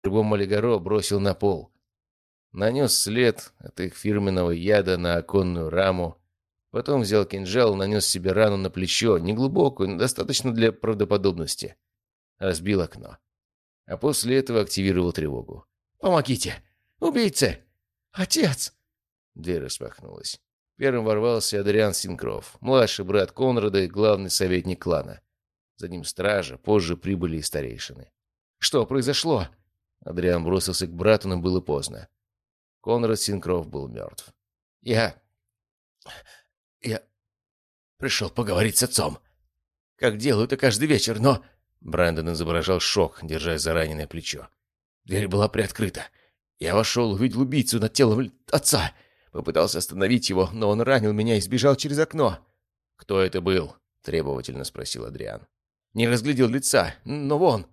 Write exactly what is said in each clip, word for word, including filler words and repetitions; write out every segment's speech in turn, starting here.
Рыбом Малигаро бросил на пол. Нанес след от их фирменного яда на оконную раму. Потом взял кинжал и нанес себе рану на плечо, неглубокую, но достаточно для правдоподобности. Разбил окно. А после этого активировал тревогу. «Помогите! Убийцы! Отец!» Дверь распахнулась. Первым ворвался Адриан Синкров, младший брат Конрада и главный советник клана. За ним стража, позже прибыли и старейшины. «Что произошло?» Адриан бросился к брату, но было поздно. Конрад Синкров был мертв. «Я... я пришел поговорить с отцом. Как делаю это каждый вечер, но...» Брэндон изображал шок, держась за раненое плечо. Дверь была приоткрыта. Я вошел, увидел убийцу над телом отца. Попытался остановить его, но он ранил меня и сбежал через окно. «Кто это был?» — требовательно спросил Адриан. «Не разглядел лица, но вон...»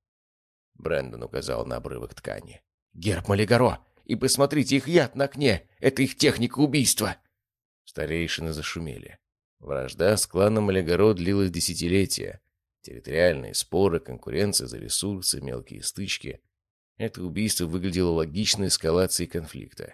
Брэндон указал на обрывок ткани. «Герб Малигаро! И посмотрите, их яд на окне! Это их техника убийства!» Старейшины зашумели. Вражда с кланом Малигаро длилась десятилетия. Территориальные споры, конкуренция за ресурсы, мелкие стычки. Это убийство выглядело логичной эскалацией конфликта.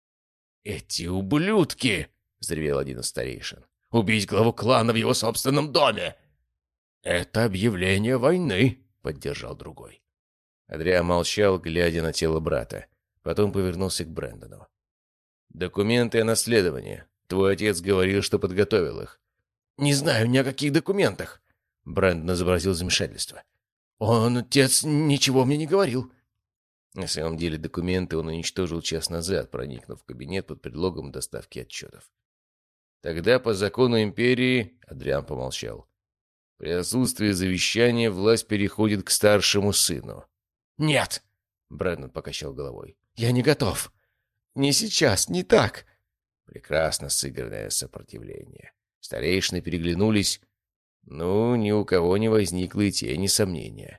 «Эти ублюдки!» — взревел один из старейшин. «Убить главу клана в его собственном доме!» «Это объявление войны!» — поддержал другой. Адриан молчал, глядя на тело брата. Потом повернулся к Брэндону. «Документы о наследовании. Твой отец говорил, что подготовил их». «Не знаю ни о каких документах!» Брэндон изобразил замешательство. «Он, отец, ничего мне не говорил». На самом деле документы он уничтожил час назад, проникнув в кабинет под предлогом доставки отчетов. «Тогда по закону империи...» — Адриан помолчал. «При отсутствии завещания власть переходит к старшему сыну». «Нет!» — Брэндон покачал головой. «Я не готов. Не сейчас, не так». Прекрасно сыгранное сопротивление. Старейшины переглянулись. Ну, ни у кого не возникло и тени сомнения.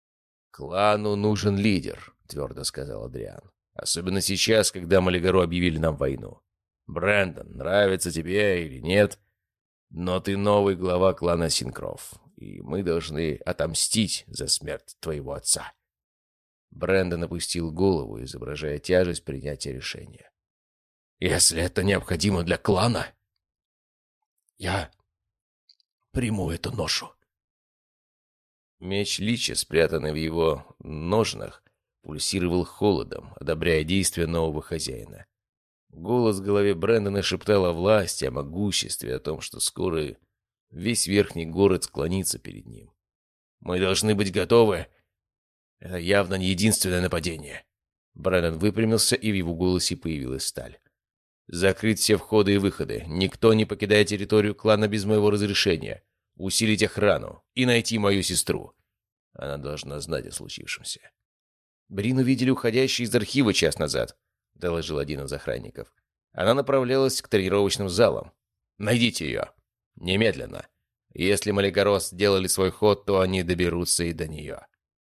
«Клану нужен лидер», — твердо сказал Адриан. «Особенно сейчас, когда Малигаро объявили нам войну. Брэндон, нравится тебе или нет, но ты новый глава клана Синкров, и мы должны отомстить за смерть твоего отца». Брэндон опустил голову, изображая тяжесть принятия решения. «Если это необходимо для клана, я приму эту ношу». Меч Лича, спрятанный в его ножнах, пульсировал холодом, одобряя действия нового хозяина. Голос в голове Брэндона шептал о власти, о могуществе, о том, что скоро весь верхний город склонится перед ним. «Мы должны быть готовы. Это явно не единственное нападение». Брэндон выпрямился, и в его голосе появилась сталь. «Закрыть все входы и выходы. Никто не покидает территорию клана без моего разрешения. Усилить охрану и найти мою сестру. Она должна знать о случившемся». «Брину видели уходящей из архива час назад», — доложил один из охранников. «Она направлялась к тренировочным залам. Найдите ее. Немедленно. Если Малигаро сделали свой ход, то они доберутся и до нее».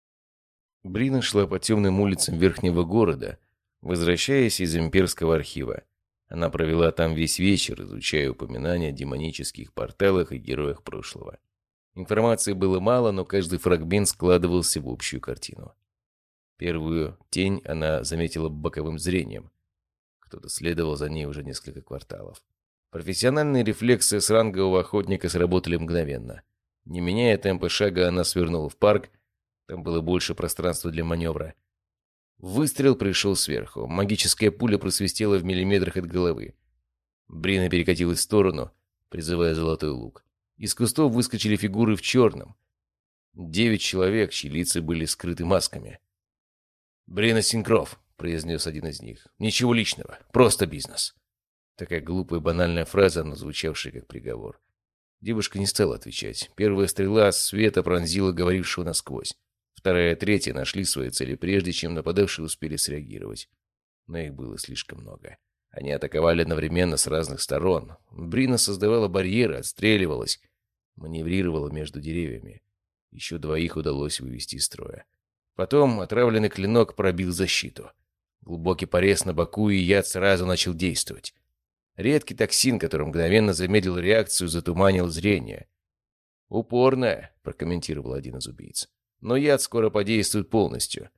Брина шла по темным улицам верхнего города, возвращаясь из имперского архива. Она провела там весь вечер, изучая упоминания о демонических порталах и героях прошлого. Информации было мало, но каждый фрагмент складывался в общую картину. Первую тень она заметила боковым зрением. Кто-то следовал за ней уже несколько кварталов. Профессиональные рефлексы с рангового охотника сработали мгновенно. Не меняя темпа шага, она свернула в парк. Там было больше пространства для маневра. Выстрел пришел сверху. Магическая пуля просвистела в миллиметрах от головы. Брина перекатилась в сторону, призывая золотой лук. Из кустов выскочили фигуры в черном. Девять человек, чьи лица были скрыты масками. «Брина Синкров», — произнес один из них. «Ничего личного, просто бизнес». Такая глупая банальная фраза, но звучавшая как приговор. Девушка не стала отвечать. Первая стрела света пронзила говорившего насквозь. Вторая и третья нашли свои цели, прежде чем нападавшие успели среагировать. Но их было слишком много. Они атаковали одновременно с разных сторон. Брина создавала барьеры, отстреливалась, маневрировала между деревьями. Еще двоих удалось вывести из строя. Потом отравленный клинок пробил защиту. Глубокий порез на боку, и яд сразу начал действовать. Редкий токсин, который мгновенно замедлил реакцию, затуманил зрение. «Упорная», — прокомментировал один из убийц. «Но яд скоро подействует полностью. В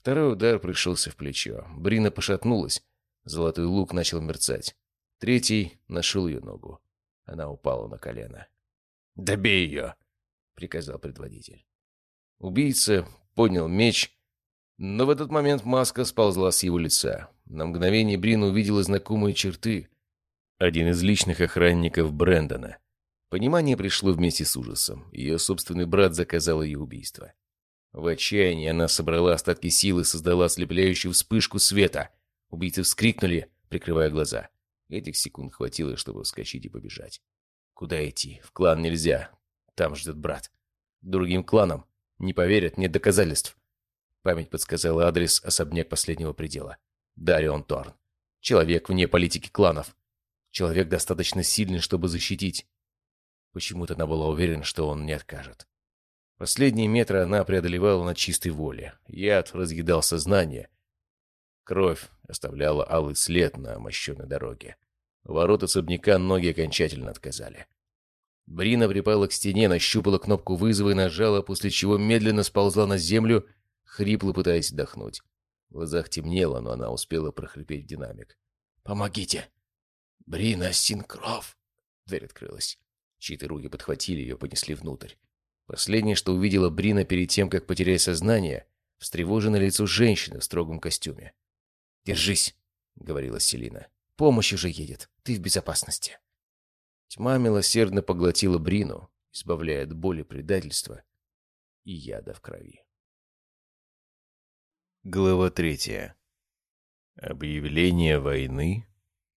Второй удар пришелся в плечо. Брина пошатнулась. Золотой лук начал мерцать. Третий нашел ее ногу. Она упала на колено. «Добей ее!» — приказал предводитель. Убийца поднял меч, но в этот момент маска сползла с его лица. На мгновение Брина увидела знакомые черты. Один из личных охранников Брэндона. Понимание пришло вместе с ужасом. Ее собственный брат заказал ее убийство. В отчаянии она собрала остатки сил и создала ослепляющую вспышку света. Убийцы вскрикнули, прикрывая глаза. Этих секунд хватило, чтобы вскочить и побежать. Куда идти? В клан нельзя. Там ждет брат. Другим кланам не поверят, нет доказательств. Память подсказала адрес особняк последнего предела. Дарион Торн. Человек вне политики кланов. Человек достаточно сильный, чтобы защитить. Почему-то она была уверена, что он не откажет. Последние метры она преодолевала на чистой воле. Яд разъедал сознание. Кровь оставляла алый след на мощенной дороге. У ворот особняка ноги окончательно отказали. Брина припала к стене, нащупала кнопку вызова и нажала, после чего медленно сползла на землю, хрипло пытаясь вдохнуть. В глазах темнело, но она успела прохрипеть в динамик. «Помогите! Брина Синкроф!» Дверь открылась. Чьи-то руки подхватили ее, понесли внутрь. Последнее, что увидела Брина перед тем, как потерять сознание, встревоженное лицо женщины в строгом костюме. «Держись!» — говорила Селина. «Помощь уже едет. Ты в безопасности». Тьма милосердно поглотила Брину, избавляя от боли предательства и яда в крови. Глава третья. Объявление войны.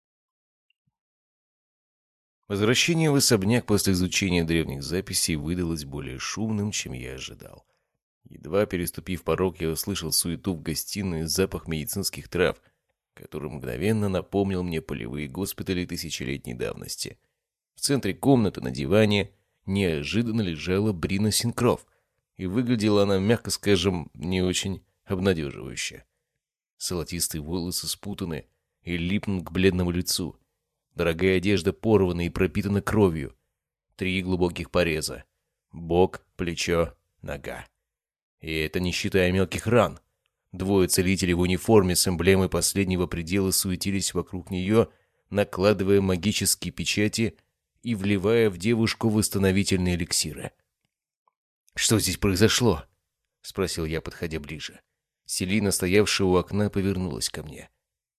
Возвращение в особняк после изучения древних записей выдалось более шумным, чем я ожидал. Едва переступив порог, я услышал суету в гостиной и запах медицинских трав, который мгновенно напомнил мне полевые госпитали тысячелетней давности. В центре комнаты на диване неожиданно лежала Брина Синкроф, и выглядела она, мягко скажем, не очень обнадеживающе. Золотистые волосы спутаны и липнут к бледному лицу. Дорогая одежда порвана и пропитана кровью. Три глубоких пореза. Бок, плечо, нога. И это не считая мелких ран. Двое целителей в униформе с эмблемой последнего предела суетились вокруг нее, накладывая магические печати и вливая в девушку восстановительные эликсиры. «Что здесь произошло?» — спросил я, подходя ближе. Селина, стоявшая у окна, повернулась ко мне.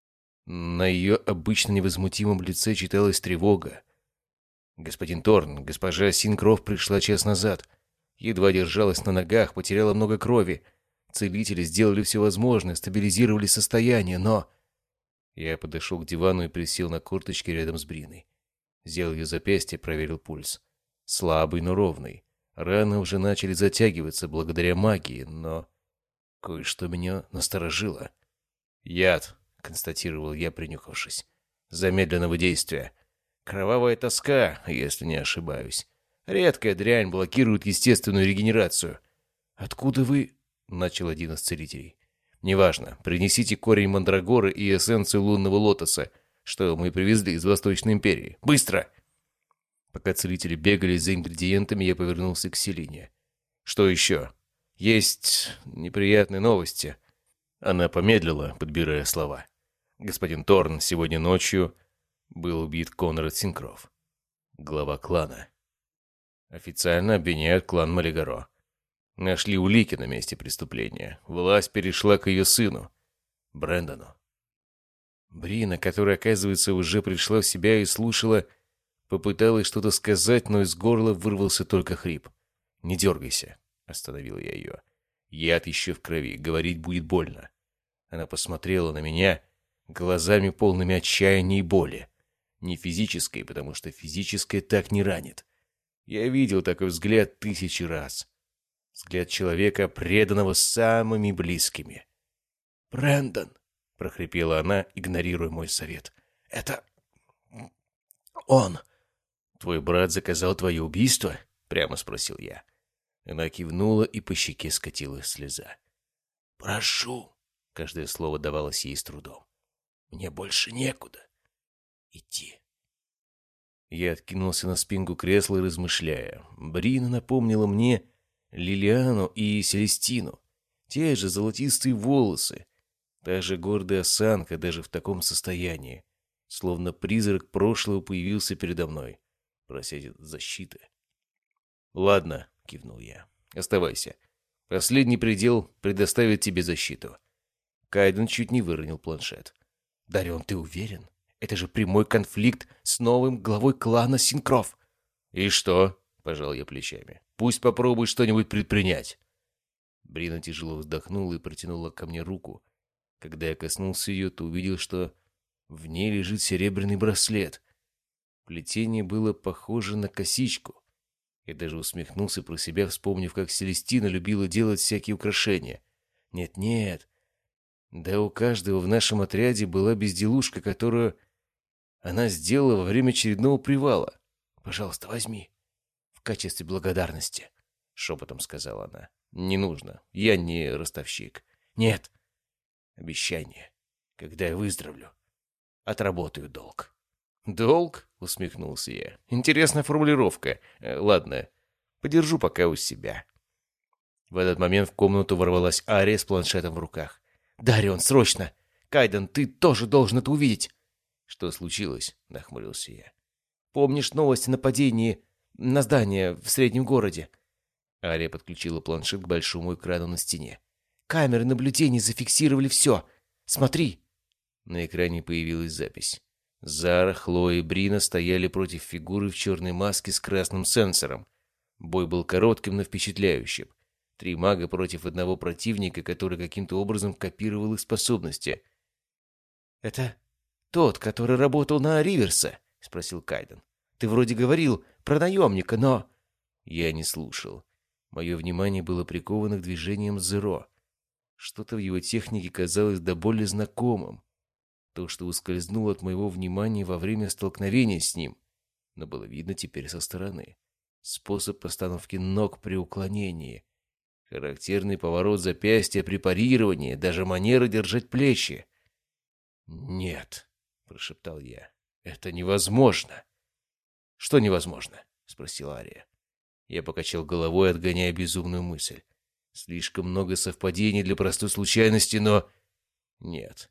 На ее обычно невозмутимом лице читалась тревога. «Господин Торн, госпожа Синкроф пришла час назад. Едва держалась на ногах, потеряла много крови. Целители сделали все возможное, стабилизировали состояние, но...» Я подошел к дивану и присел на корточки рядом с Бриной. Взял ее запястье, проверил пульс. Слабый, но ровный. Раны уже начали затягиваться благодаря магии, но... Кое-что меня насторожило. «Яд», — констатировал я, принюхавшись. «Замедленного действия. Кровавая тоска, если не ошибаюсь. Редкая дрянь блокирует естественную регенерацию». «Откуда вы...» — начал один из целителей. «Неважно. Принесите корень мандрагоры и эссенцию лунного лотоса, что мы привезли из Восточной империи. Быстро!» Пока целители бегали за ингредиентами, я повернулся к Селине. «Что еще?» «Есть неприятные новости». Она помедлила, подбирая слова. «Господин Торн, сегодня ночью был убит Конрад Синкроф, глава клана. Официально обвиняют клан Малигаро. Нашли улики на месте преступления. Власть перешла к ее сыну, Брэндону». Брина, которая, оказывается, уже пришла в себя и слушала, попыталась что-то сказать, но из горла вырвался только хрип. «Не дергайся», — остановил я ее. «Яд еще в крови, говорить будет больно». Она посмотрела на меня глазами полными отчаяния и боли. Не физической, потому что физическое так не ранит. Я видел такой взгляд тысячи раз. Взгляд человека, преданного самыми близкими. «Брэндон», — прохрипела она, игнорируя мой совет. «Это... он...» «Твой брат заказал твое убийство?» — прямо спросил я. Она кивнула, и по щеке скатилась слеза. «Прошу», — каждое слово давалось ей с трудом. «Мне больше некуда идти». Я откинулся на спинку кресла, размышляя. Брина напомнила мне Лилиану и Селестину. Те же золотистые волосы, та же гордая осанка даже в таком состоянии. Словно призрак прошлого появился передо мной, прося защиты. «Ладно», — кивнул я, — «оставайся. Последний предел предоставит тебе защиту». Кайден чуть не выронил планшет. «Дарион, ты уверен? Это же прямой конфликт с новым главой клана Синкров». «И что?» — пожал я плечами. «Пусть попробует что-нибудь предпринять». Брина тяжело вздохнула и протянула ко мне руку. Когда я коснулся ее, то увидел, что в ней лежит серебряный браслет. Плетение было похоже на косичку. Я даже усмехнулся про себя, вспомнив, как Селестина любила делать всякие украшения. Нет-нет, да у каждого в нашем отряде была безделушка, которую она сделала во время очередного привала. «Пожалуйста, возьми. В качестве благодарности», — шепотом сказала она. «Не нужно. Я не ростовщик». «Нет. Обещание. Когда я выздоровлю, отработаю долг». «Долг?» — усмехнулся я. «Интересная формулировка. Э, ладно, подержу пока у себя». В этот момент в комнату ворвалась Ария с планшетом в руках. «Дарион, срочно! Кайден, ты тоже должен это увидеть!» «Что случилось?» — нахмурился я. «Помнишь новости о нападении на здание в среднем городе?» Ария подключила планшет к большому экрану на стене. «Камеры наблюдения зафиксировали все. Смотри!» На экране появилась запись. Зара, Хлоя и Брина стояли против фигуры в черной маске с красным сенсором. Бой был коротким, но впечатляющим. Три мага против одного противника, который каким-то образом копировал их способности. «Это тот, который работал на Риверса?» — спросил Кайден. «Ты вроде говорил про наемника, но...» Я не слушал. Мое внимание было приковано к движениям Зеро. Что-то в его технике казалось до боли знакомым. То, что ускользнуло от моего внимания во время столкновения с ним, но было видно теперь со стороны. Способ постановки ног при уклонении, характерный поворот запястья при парировании, даже манера держать плечи. «Нет», — прошептал я, — «это невозможно». «Что невозможно?» — спросила Ария. Я покачал головой, отгоняя безумную мысль. Слишком много совпадений для простой случайности, но... Нет.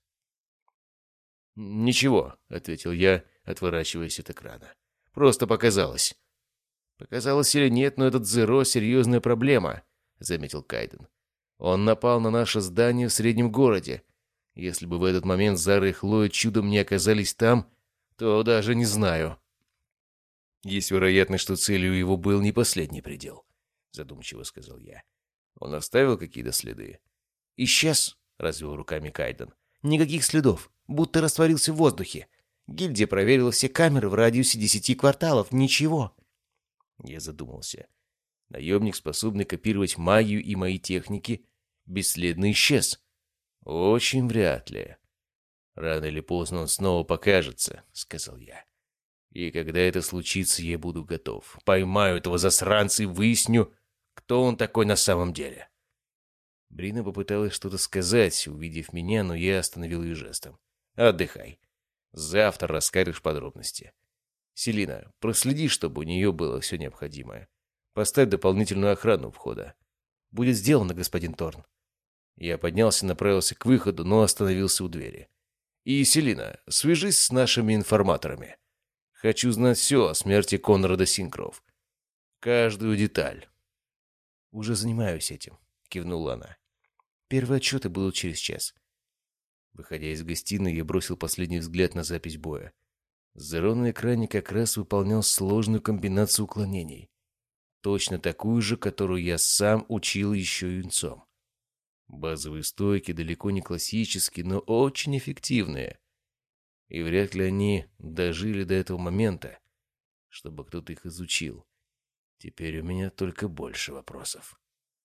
«Ничего», — ответил я, отворачиваясь от экрана. «Просто показалось». «Показалось или нет, но этот Зеро — серьезная проблема», — заметил Кайден. «Он напал на наше здание в среднем городе. Если бы в этот момент Зара и Хлоя чудом не оказались там, то даже не знаю». «Есть вероятность, что целью его был не последний предел», — задумчиво сказал я. «Он оставил какие-то следы?» «Исчез», — развел руками Кайден. «Никаких следов, будто растворился в воздухе. Гильдия проверила все камеры в радиусе десяти кварталов. Ничего». Я задумался. Наемник, способный копировать магию и мои техники, бесследно исчез. Очень вряд ли. «Рано или поздно он снова покажется», — сказал я. «И когда это случится, я буду готов. Поймаю этого засранца и выясню, кто он такой на самом деле». Брина попыталась что-то сказать, увидев меня, но я остановил ее жестом. «Отдыхай. Завтра расскажешь подробности. Селина, проследи, чтобы у нее было все необходимое. Поставь дополнительную охрану у входа». «Будет сделано, господин Торн». Я поднялся и направился к выходу, но остановился у двери. «И, Селина, свяжись с нашими информаторами. Хочу знать все о смерти Конрада Синкров. Каждую деталь». «Уже занимаюсь этим», — кивнула она. «Первые отчеты будут через час». Выходя из гостиной, я бросил последний взгляд на запись боя. Зеро на экране как раз выполнял сложную комбинацию уклонений. Точно такую же, которую я сам учил еще юнцом. Базовые стойки далеко не классические, но очень эффективные. И вряд ли они дожили до этого момента, чтобы кто-то их изучил. Теперь у меня только больше вопросов.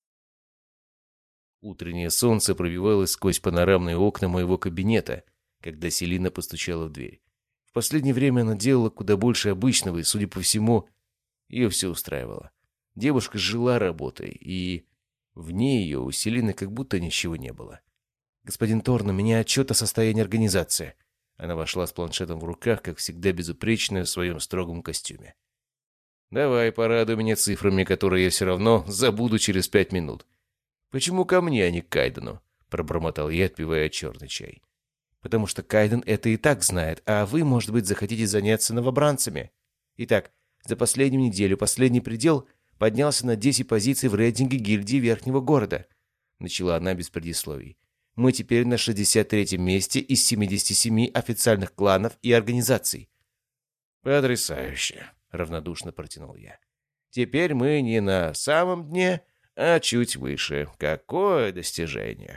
Утреннее солнце пробивалось сквозь панорамные окна моего кабинета, когда Селина постучала в дверь. В последнее время она делала куда больше обычного, и, судя по всему, ее все устраивало. Девушка жила работой, и вне ее у Селины как будто ничего не было. «Господин Торн, у меня отчет о состоянии организации». Она вошла с планшетом в руках, как всегда безупречная в своем строгом костюме. «Давай, порадуй меня цифрами, которые я все равно забуду через пять минут». «Почему ко мне, а не к Кайдену?» — пробормотал я, отпивая черный чай. «Потому что Кайден это и так знает, а вы, может быть, захотите заняться новобранцами. Итак, за последнюю неделю последний предел поднялся на десять позиций в рейтинге гильдии Верхнего города», — начала она без предисловий. «Мы теперь на шестьдесят третьем месте из семидесяти семи официальных кланов и организаций». «Потрясающе!» — равнодушно протянул я. «Теперь мы не на самом дне, а чуть выше. Какое достижение!»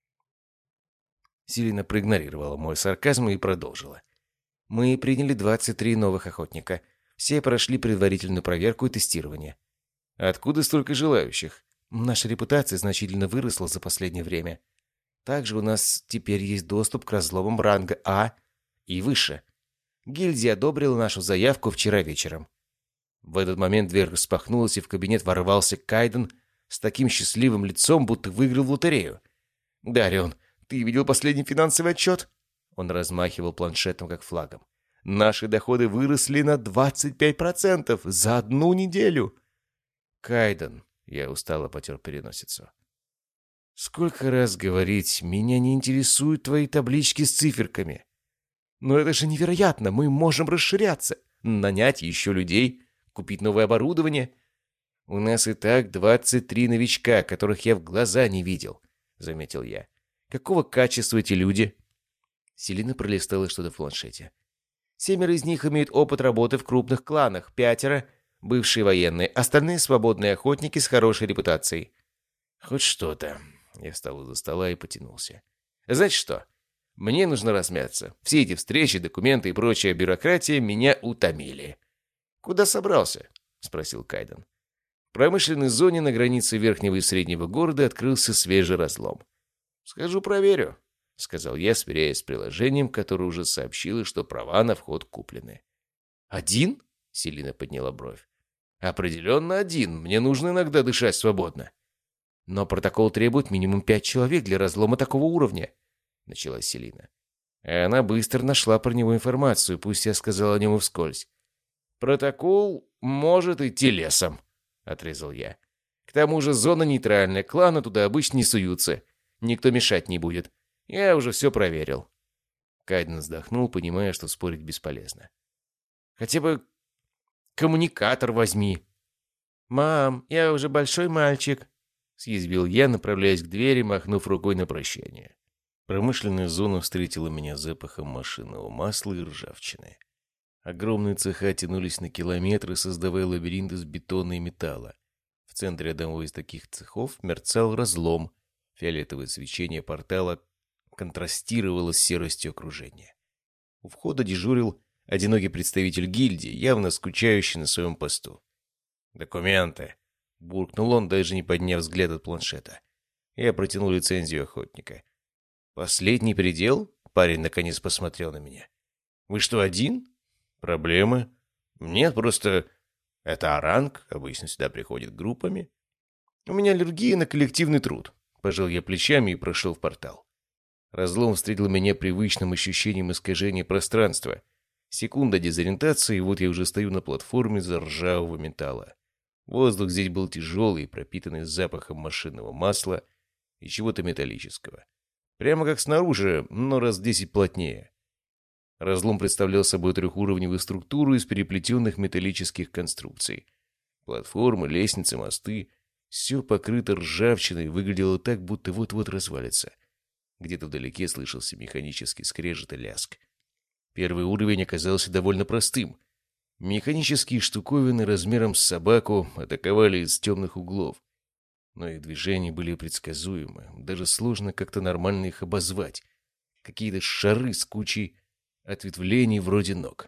Селина проигнорировала мой сарказм и продолжила. «Мы приняли двадцать три новых охотника. Все прошли предварительную проверку и тестирование». «Откуда столько желающих?» «Наша репутация значительно выросла за последнее время. Также у нас теперь есть доступ к разломам ранга А и выше. Гильдия одобрила нашу заявку вчера вечером». В этот момент дверь распахнулась, и в кабинет ворвался Кайден с таким счастливым лицом, будто выиграл в лотерею. «Дарион, ты видел последний финансовый отчет?» Он размахивал планшетом, как флагом. «Наши доходы выросли на двадцать пять процентов за одну неделю!» «Кайден», — я устало потер переносицу. «Сколько раз говорить, меня не интересуют твои таблички с циферками». «Но это же невероятно! Мы можем расширяться, нанять еще людей, купить новое оборудование». «У нас и так двадцать три новичка, которых я в глаза не видел», — заметил я. «Какого качества эти люди?» Селина пролистала что-то в планшете. «Семеро из них имеют опыт работы в крупных кланах, пятеро — бывшие военные, остальные — свободные охотники с хорошей репутацией». «Хоть что-то». Я встал из-за стола и потянулся. «Знаете что? Мне нужно размяться. Все эти встречи, документы и прочая бюрократия меня утомили». «Куда собрался?» — спросил Кайден. В промышленной зоне на границе верхнего и среднего города открылся свежий разлом. «Схожу проверю», — сказал я, сверяясь с приложением, которое уже сообщило, что права на вход куплены. «Один?» — Селина подняла бровь. «Определенно один. Мне нужно иногда дышать свободно». «Но протокол требует минимум пять человек для разлома такого уровня», — начала Селина. И она быстро нашла про него информацию, пусть я сказал о нем и вскользь. «Протокол может идти лесом», — отрезал я. «К тому же зона нейтральная, кланы туда обычно не суются. Никто мешать не будет. Я уже все проверил». Кайден вздохнул, понимая, что спорить бесполезно. «Хотя бы коммуникатор возьми». «Мам, я уже большой мальчик», — съязвил я, направляясь к двери, махнув рукой на прощание. Промышленная зона встретила меня запахом машинного масла и ржавчины. Огромные цеха тянулись на километры, создавая лабиринт из бетона и металла. В центре одного из таких цехов мерцал разлом. Фиолетовое свечение портала контрастировало с серостью окружения. У входа дежурил одинокий представитель гильдии, явно скучающий на своем посту. «Документы!» — буркнул он, даже не подняв взгляд от планшета. Я протянул лицензию охотника. «Последний предел?» — парень наконец посмотрел на меня. «Вы что, один?» «Проблемы?» «Нет, просто это оранг, обычно сюда приходят группами». «У меня аллергия на коллективный труд», — пожал я плечами и прошел в портал. Разлом встретил меня привычным ощущением искажения пространства. Секунда дезориентации, и вот я уже стою на платформе из ржавого металла. Воздух здесь был тяжелый, пропитанный запахом машинного масла и чего-то металлического. Прямо как снаружи, но раз в десять плотнее. Разлом представлял собой трехуровневую структуру из переплетенных металлических конструкций. Платформы, лестницы, мосты — все покрыто ржавчиной, выглядело так, будто вот-вот развалится. Где-то вдалеке слышался механический скрежет и лязг. Первый уровень оказался довольно простым. Механические штуковины размером с собаку атаковали из темных углов. Но их движения были предсказуемы, даже сложно как-то нормально их обозвать. Какие-то шары с кучей ответвлений вроде ног.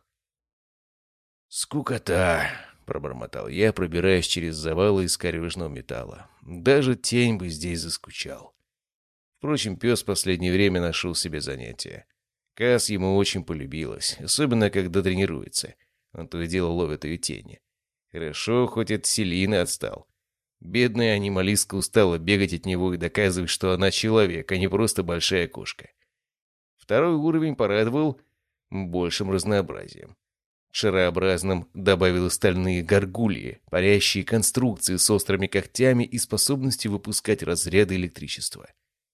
«Скукота!» — пробормотал я, пробираясь через завалы из корежного металла. Даже тень бы здесь заскучал. Впрочем, пес в последнее время нашел себе занятие. Кас ему очень полюбилась, особенно когда тренируется. Он то и дело ловит ее тени. Хорошо, хоть от Селины отстал. Бедная анималистка устала бегать от него и доказывать, что она человек, а не просто большая кошка. Второй уровень порадовал большим разнообразием. Шарообразным добавил стальные горгульи, парящие конструкции с острыми когтями и способностью выпускать разряды электричества.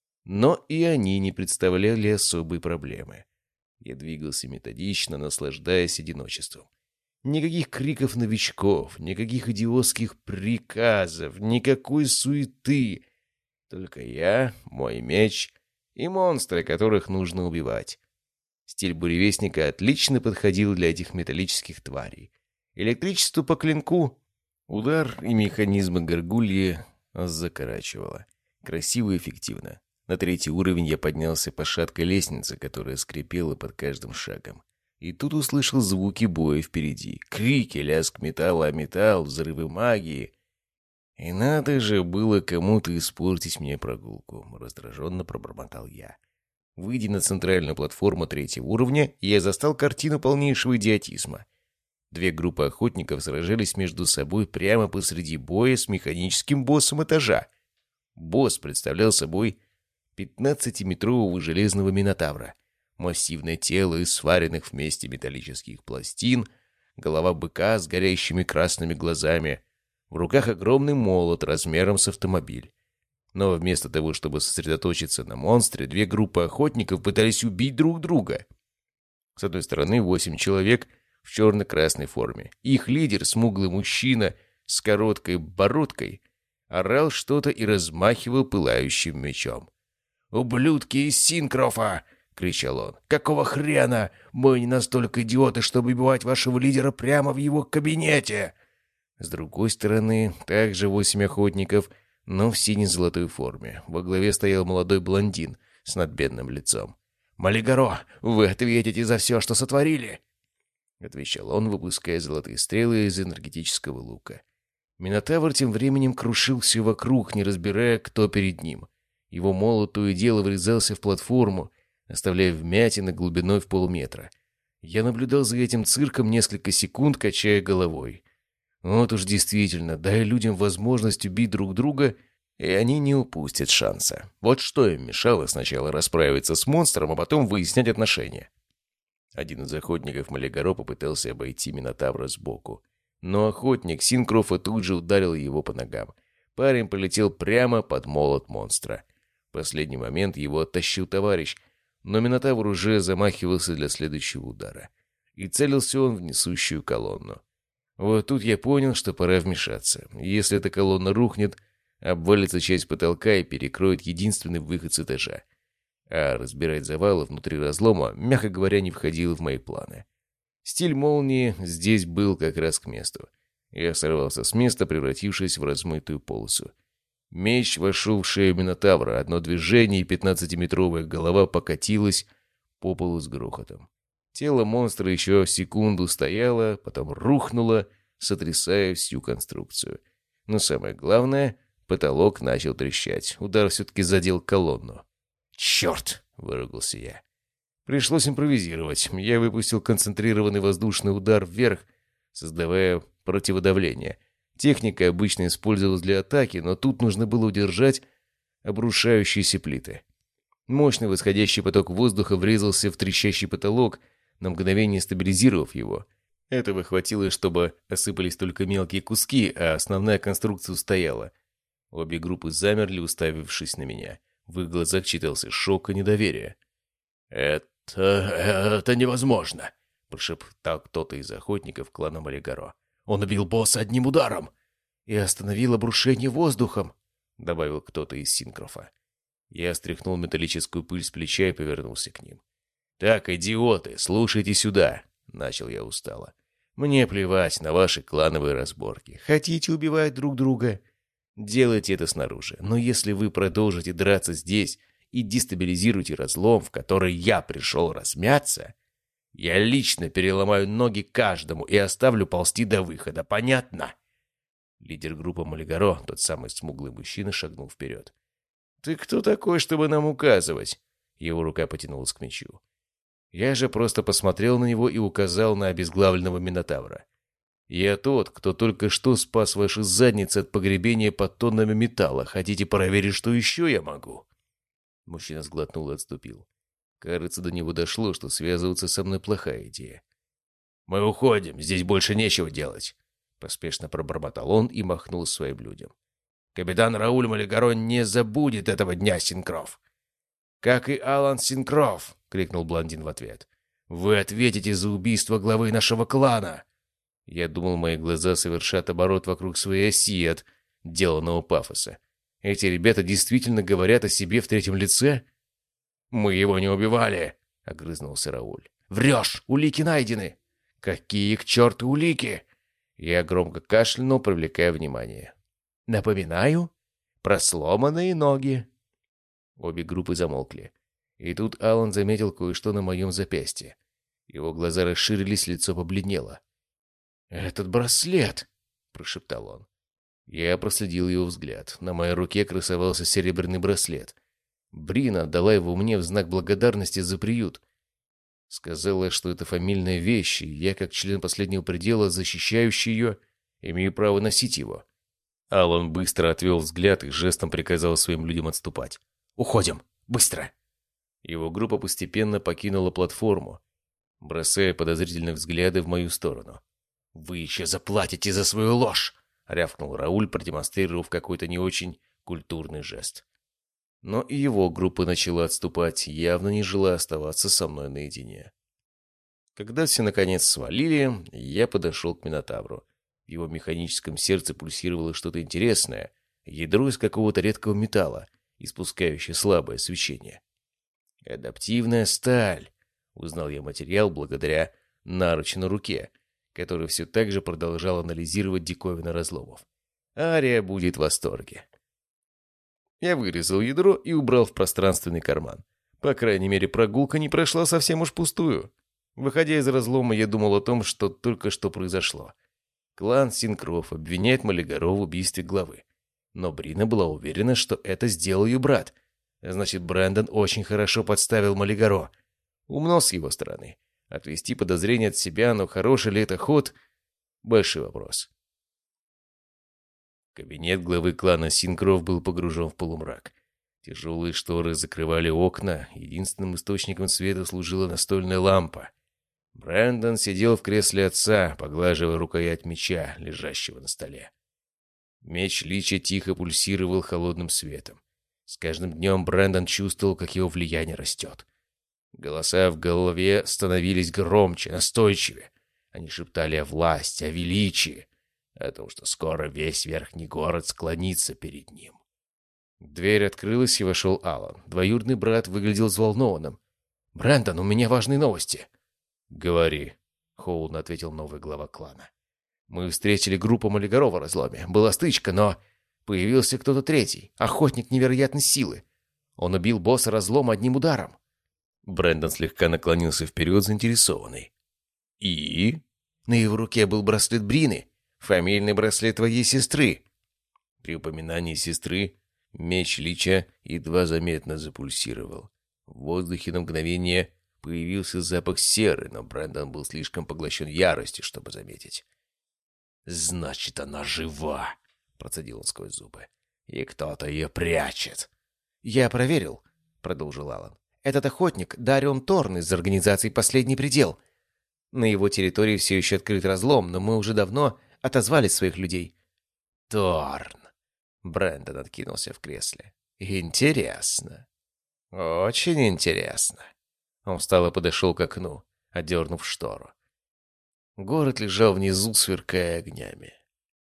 Но и они не представляли особой проблемы. Я двигался методично, наслаждаясь одиночеством. Никаких криков новичков, никаких идиотских приказов, никакой суеты. Только я, мой меч и монстры, которых нужно убивать. Стиль буревестника отлично подходил для этих металлических тварей. Электричество по клинку, удар и механизмы горгульи закорачивало. Красиво и эффективно. На третий уровень я поднялся по шаткой лестнице, которая скрипела под каждым шагом. И тут услышал звуки боя впереди. Крики, лязг металла о металл, взрывы магии. И надо же было кому-то испортить мне прогулку, раздраженно пробормотал я. Выйдя на центральную платформу третьего уровня, я застал картину полнейшего идиотизма. Две группы охотников сражались между собой прямо посреди боя с механическим боссом этажа. Босс представлял собой пятнадцатиметрового железного минотавра. Массивное тело из сваренных вместе металлических пластин, голова быка с горящими красными глазами, в руках огромный молот размером с автомобиль. Но вместо того, чтобы сосредоточиться на монстре, две группы охотников пытались убить друг друга. С одной стороны, восемь человек в черно-красной форме. Их лидер, смуглый мужчина с короткой бородкой, орал что-то и размахивал пылающим мечом. «Ублюдки из Синкрофа!» — кричал он. «Какого хрена? Мы не настолько идиоты, чтобы убивать вашего лидера прямо в его кабинете!» С другой стороны, также восемь охотников, но в сине-золотой форме. Во главе стоял молодой блондин с надменным лицом. «Малигаро, вы ответите за все, что сотворили!» — отвечал он, выпуская золотые стрелы из энергетического лука. Минотавр тем временем крушил все вокруг, не разбирая, кто перед ним. Его молот то и дело врезался в платформу, оставляя вмятины глубиной в полметра. Я наблюдал за этим цирком несколько секунд, качая головой. Вот уж действительно, дай людям возможность убить друг друга, и они не упустят шанса. Вот что им мешало сначала расправиться с монстром, а потом выяснять отношения. Один из охотников Малигаро попытался обойти Минотавра сбоку. Но охотник Синкрофа тут же ударил его по ногам. Парень полетел прямо под молот монстра. В последний момент его оттащил товарищ, но Минотавр уже замахивался для следующего удара. И целился он в несущую колонну. Вот тут я понял, что пора вмешаться. Если эта колонна рухнет, обвалится часть потолка и перекроет единственный выход с этажа. А разбирать завалы внутри разлома, мягко говоря, не входило в мои планы. Стиль молнии здесь был как раз к месту. Я сорвался с места, превратившись в размытую полосу. Меч вошел в шею Минотавра, одно движение, и пятнадцатиметровая голова покатилась по полу с грохотом. Тело монстра еще секунду стояло, потом рухнуло, сотрясая всю конструкцию. Но самое главное, потолок начал трещать. Удар все-таки задел колонну. «Черт!» — выругался я. Пришлось импровизировать. Я выпустил концентрированный воздушный удар вверх, создавая противодавление. Техника обычно использовалась для атаки, но тут нужно было удержать обрушающиеся плиты. Мощный восходящий поток воздуха врезался в трещащий потолок, на мгновение стабилизировав его. Этого хватило, чтобы осыпались только мелкие куски, а основная конструкция устояла. Обе группы замерли, уставившись на меня. В их глазах читался шок и недоверие. «Это... это невозможно!» — прошептал кто-то из охотников клана Малигаро. «Он убил босса одним ударом!» «И остановил обрушение воздухом!» — добавил кто-то из Синкрофа. Я стряхнул металлическую пыль с плеча и повернулся к ним. «Так, идиоты, слушайте сюда!» — начал я устало. «Мне плевать на ваши клановые разборки. Хотите убивать друг друга? Делайте это снаружи. Но если вы продолжите драться здесь и дестабилизируете разлом, в который я пришел размяться, я лично переломаю ноги каждому и оставлю ползти до выхода. Понятно?» Лидер группы Малигаро, тот самый смуглый мужчина, шагнул вперед. «Ты кто такой, чтобы нам указывать?» Его рука потянулась к мечу. Я же просто посмотрел на него и указал на обезглавленного Минотавра. «Я тот, кто только что спас ваши задницы от погребения под тоннами металла. Хотите проверить, что еще я могу?» Мужчина сглотнул и отступил. Кажется, до него дошло, что связываться со мной плохая идея. «Мы уходим, здесь больше нечего делать», — поспешно пробормотал он и махнул своим людям. «Капитан Рауль Малигаро не забудет этого дня, Синкроф». «Как и Алан Синкроф!» — крикнул блондин в ответ. «Вы ответите за убийство главы нашего клана!» Я думал, мои глаза совершат оборот вокруг своей оси от деланного пафоса. Эти ребята действительно говорят о себе в третьем лице? «Мы его не убивали!» — огрызнулся Рауль. «Врешь! Улики найдены!» «Какие к черту улики?» Я громко кашлянул, привлекая внимание. «Напоминаю, про сломанные ноги». Обе группы замолкли. И тут Алан заметил кое-что на моем запястье. Его глаза расширились, лицо побледнело. «Этот браслет!» — прошептал он. Я проследил его взгляд. На моей руке красовался серебряный браслет. Брина отдала его мне в знак благодарности за приют. Сказала, что это фамильная вещь, и я, как член последнего предела, защищающий ее, имею право носить его. Алан быстро отвел взгляд и жестом приказал своим людям отступать. «Уходим! Быстро!» Его группа постепенно покинула платформу, бросая подозрительные взгляды в мою сторону. «Вы еще заплатите за свою ложь!» — рявкнул Рауль, продемонстрировав какой-то не очень культурный жест. Но и его группа начала отступать, явно не желая оставаться со мной наедине. Когда все наконец свалили, я подошел к Минотавру. В его механическом сердце пульсировало что-то интересное, ядро из какого-то редкого металла, испускающее слабое свечение. «Адаптивная сталь», — узнал я материал благодаря наручу на руке, который все так же продолжал анализировать диковины разломов. Ария будет в восторге. Я вырезал ядро и убрал в пространственный карман. По крайней мере, прогулка не прошла совсем уж пустую. Выходя из разлома, я думал о том, что только что произошло. Клан Синкроф обвиняет Малигаро в убийстве главы. Но Брина была уверена, что это сделал ее брат. Значит, Брэндон очень хорошо подставил Малигаро. Умно с его стороны. Отвести подозрения от себя, но хороший ли это ход – большой вопрос. Кабинет главы клана Синкроф был погружен в полумрак. Тяжелые шторы закрывали окна, единственным источником света служила настольная лампа. Брэндон сидел в кресле отца, поглаживая рукоять меча, лежащего на столе. Меч Лича тихо пульсировал холодным светом. С каждым днем Брэндон чувствовал, как его влияние растет. Голоса в голове становились громче, настойчивее. Они шептали о власти, о величии, о том, что скоро весь верхний город склонится перед ним. Дверь открылась, и вошел Алан. Двоюродный брат выглядел взволнованным. «Брэндон, у меня важные новости». «Говори», — холодно ответил новый глава клана. «Мы встретили группу Малигаро в разломе. Была стычка, но появился кто-то третий, охотник невероятной силы. Он убил босса разлома одним ударом». Брэндон слегка наклонился вперед, заинтересованный. «И?» «На его руке был браслет Брины, фамильный браслет твоей сестры». При упоминании сестры меч Лича едва заметно запульсировал. В воздухе на мгновение появился запах серы, но Брэндон был слишком поглощен яростью, чтобы заметить. «Значит, она жива!» — процедил он сквозь зубы. «И кто-то ее прячет!» «Я проверил», — продолжил Алан. «Этот охотник — Дарион Торн из организации «Последний предел». На его территории все еще открыт разлом, но мы уже давно отозвали своих людей». «Торн!» — Брэндон откинулся в кресле. «Интересно. Очень интересно». Он встал и подошел к окну, отдернув штору. Город лежал внизу, сверкая огнями.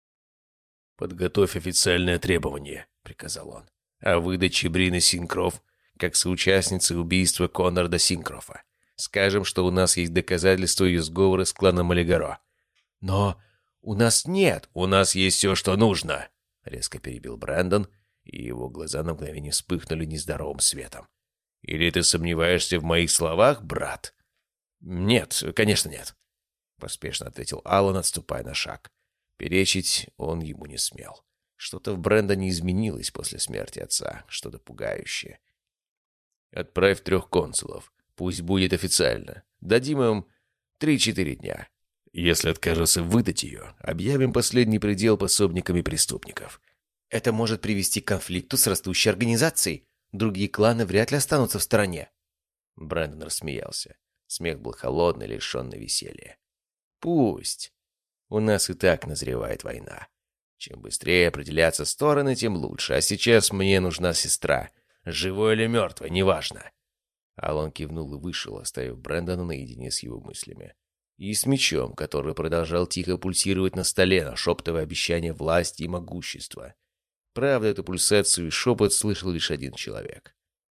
«Подготовь официальное требование», — приказал он, «о выдаче Брины Синкроф как соучастницы убийства Конрада Синкрофа. Скажем, что у нас есть доказательства ее сговора с кланом Малигаро». «Но у нас нет». «У нас есть все, что нужно», — резко перебил Брэндон, и его глаза на мгновение вспыхнули нездоровым светом. «Или ты сомневаешься в моих словах, брат?» «Нет, конечно нет», — поспешно ответил Алан, отступая на шаг. Перечить он ему не смел. Что-то в Брэндоне изменилось после смерти отца, что-то пугающее. «Отправь трех консулов. Пусть будет официально. Дадим им три-четыре дня. Если откажутся выдать ее, объявим последний предел пособниками преступников». «Это может привести к конфликту с растущей организацией. Другие кланы вряд ли останутся в стороне». Брэндон рассмеялся. Смех был холодный, лишенный веселья. Пусть. У нас и так назревает война. Чем быстрее определятся стороны, тем лучше. А сейчас мне нужна сестра. Живой или мертвой, неважно. Алан кивнул и вышел, оставив Брэндона наедине с его мыслями. И с мечом, который продолжал тихо пульсировать на столе, нашептывая обещания власти и могущества. Правда, эту пульсацию и шепот слышал лишь один человек.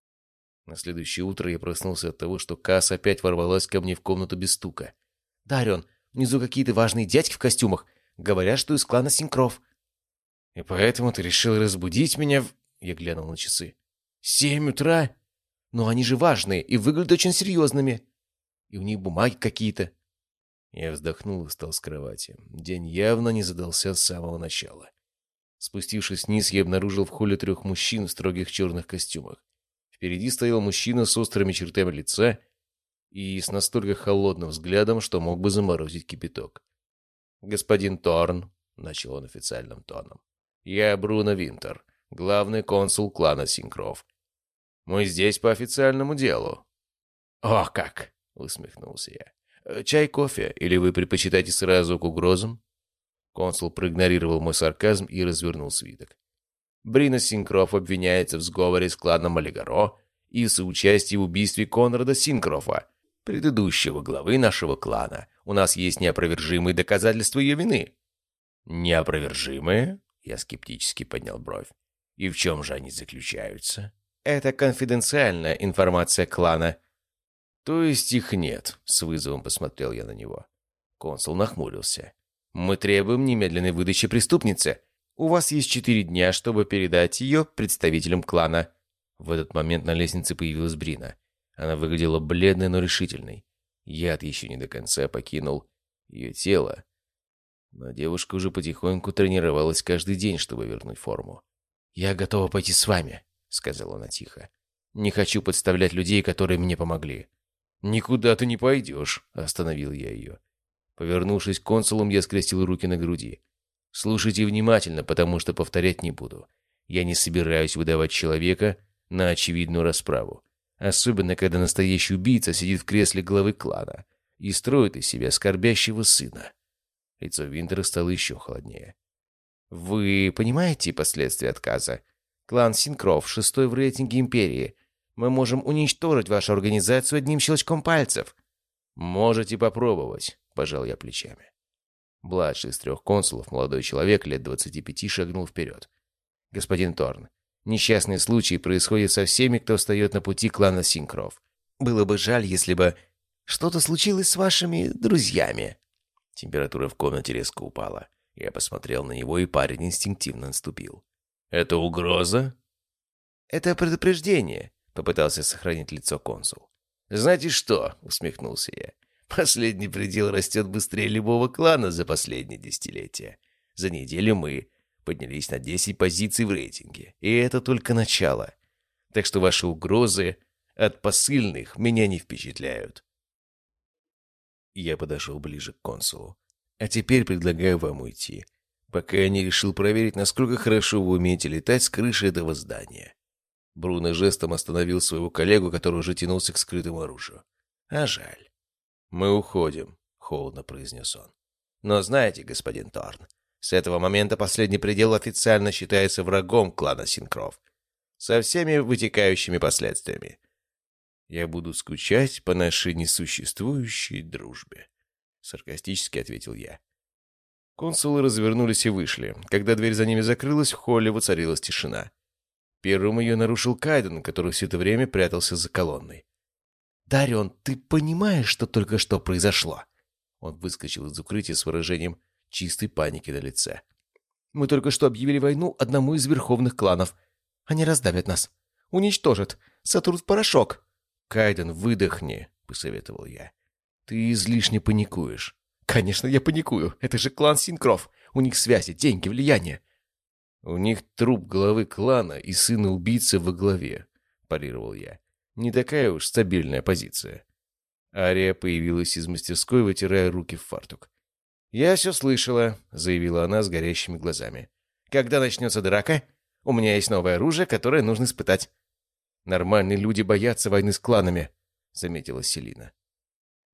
На следующее утро я проснулся от того, что Касс опять ворвалась ко мне в комнату без стука. «Дарион, внизу какие-то важные дядьки в костюмах. Говорят, что из клана Синкров». «И поэтому ты решил разбудить меня в...» Я глянул на часы. «Семь утра? Но они же важные и выглядят очень серьезными. И у них бумаги какие-то». Я вздохнул и встал с кровати. День явно не задался с самого начала. Спустившись вниз, я обнаружил в холле трех мужчин в строгих черных костюмах. Впереди стоял мужчина с острыми чертами лица и с настолько холодным взглядом, что мог бы заморозить кипяток. «Господин Торн», — начал он официальным тоном, — «я Бруно Винтер, главный консул клана Синкров. Мы здесь по официальному делу». «О, как!» — усмехнулся я. «Чай, кофе? Или вы предпочитаете сразу к угрозам?» Консул проигнорировал мой сарказм и развернул свиток. Брино Синкроф обвиняется в сговоре с кланом Олигаро и в соучастии в убийстве Конрада Синкрофа, предыдущего главы нашего клана. У нас есть неопровержимые доказательства ее вины». «Неопровержимые?» — я скептически поднял бровь. «И в чем же они заключаются?» «Это конфиденциальная информация клана». «То есть их нет?» — с вызовом посмотрел я на него. Консул нахмурился. «Мы требуем немедленной выдачи преступницы. У вас есть четыре дня, чтобы передать ее представителям клана». В этот момент на лестнице появилась Брина. Она выглядела бледной, но решительной. Яд еще не до конца покинул ее тело. Но девушка уже потихоньку тренировалась каждый день, чтобы вернуть форму. «Я готова пойти с вами», — сказала она тихо. «Не хочу подставлять людей, которые мне помогли». «Никуда ты не пойдешь», — остановил я ее. Повернувшись к консулам, я скрестил руки на груди. «Слушайте внимательно, потому что повторять не буду. Я не собираюсь выдавать человека на очевидную расправу. Особенно, когда настоящий убийца сидит в кресле главы клана и строит из себя скорбящего сына». Лицо Винтера стало еще холоднее. «Вы понимаете последствия отказа? Клан Синкров шестой в рейтинге империи. Мы можем уничтожить вашу организацию одним щелчком пальцев». «Можете попробовать», — пожал я плечами. Младший из трех консулов, молодой человек лет двадцати пяти, шагнул вперед. «Господин Торн, несчастные случаи происходят со всеми, кто встает на пути клана Синкров. Было бы жаль, если бы что-то случилось с вашими друзьями». Температура в комнате резко упала. Я посмотрел на него, и парень инстинктивно отступил. «Это угроза?» «Это предупреждение», — попытался сохранить лицо консул. «Знаете что?» — усмехнулся я. «Последний предел растет быстрее любого клана за последние десятилетия. За неделю мы поднялись на десять позиций в рейтинге, и это только начало. Так что ваши угрозы от посыльных меня не впечатляют». Я подошел ближе к консулу. «А теперь предлагаю вам уйти, пока я не решил проверить, насколько хорошо вы умеете летать с крыши этого здания». Бруно жестом остановил своего коллегу, который уже тянулся к скрытому оружию. «А жаль». «Мы уходим», — холодно произнес он. «Но знаете, господин Торн, с этого момента последний предел официально считается врагом клана Синкров, со всеми вытекающими последствиями. Я буду скучать по нашей несуществующей дружбе», — саркастически ответил я. Консулы развернулись и вышли. Когда дверь за ними закрылась, в холле воцарилась тишина. Первым ее нарушил Кайден, который все это время прятался за колонной. «Дарион, ты понимаешь, что только что произошло?» Он выскочил из укрытия с выражением чистой паники на лице. «Мы только что объявили войну одному из верховных кланов. Они раздавят нас. Уничтожат. Сотрут в порошок». «Кайден, выдохни», — посоветовал я. «Ты излишне паникуешь». «Конечно, я паникую. Это же клан Синкров. У них связи, деньги, влияние». «У них труп главы клана и сына убийцы во главе», — парировал я. «Не такая уж стабильная позиция». Ария появилась из мастерской, вытирая руки в фартук. «Я все слышала», — заявила она с горящими глазами. «Когда начнется драка? У меня есть новое оружие, которое нужно испытать». «Нормальные люди боятся войны с кланами», — заметила Селина.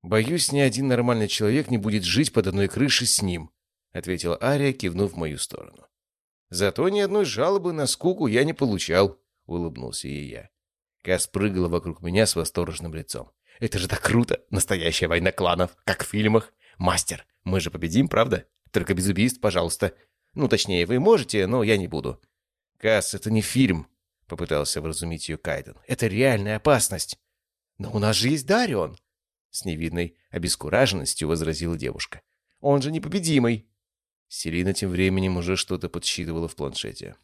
«Боюсь, ни один нормальный человек не будет жить под одной крышей с ним», — ответила Ария, кивнув в мою сторону. «Зато ни одной жалобы на скуку я не получал», — улыбнулся ей я. Кас прыгала вокруг меня с восторженным лицом. «Это же так круто! Настоящая война кланов, как в фильмах! Мастер, мы же победим, правда? Только без убийств, пожалуйста. Ну, точнее, вы можете, но я не буду». «Кас, это не фильм», — попытался вразумить ее Кайден. «Это реальная опасность». «Но у нас же есть Дарион», — с невидной обескураженностью возразила девушка. «Он же непобедимый». Селина тем временем уже что-то подсчитывала в планшете.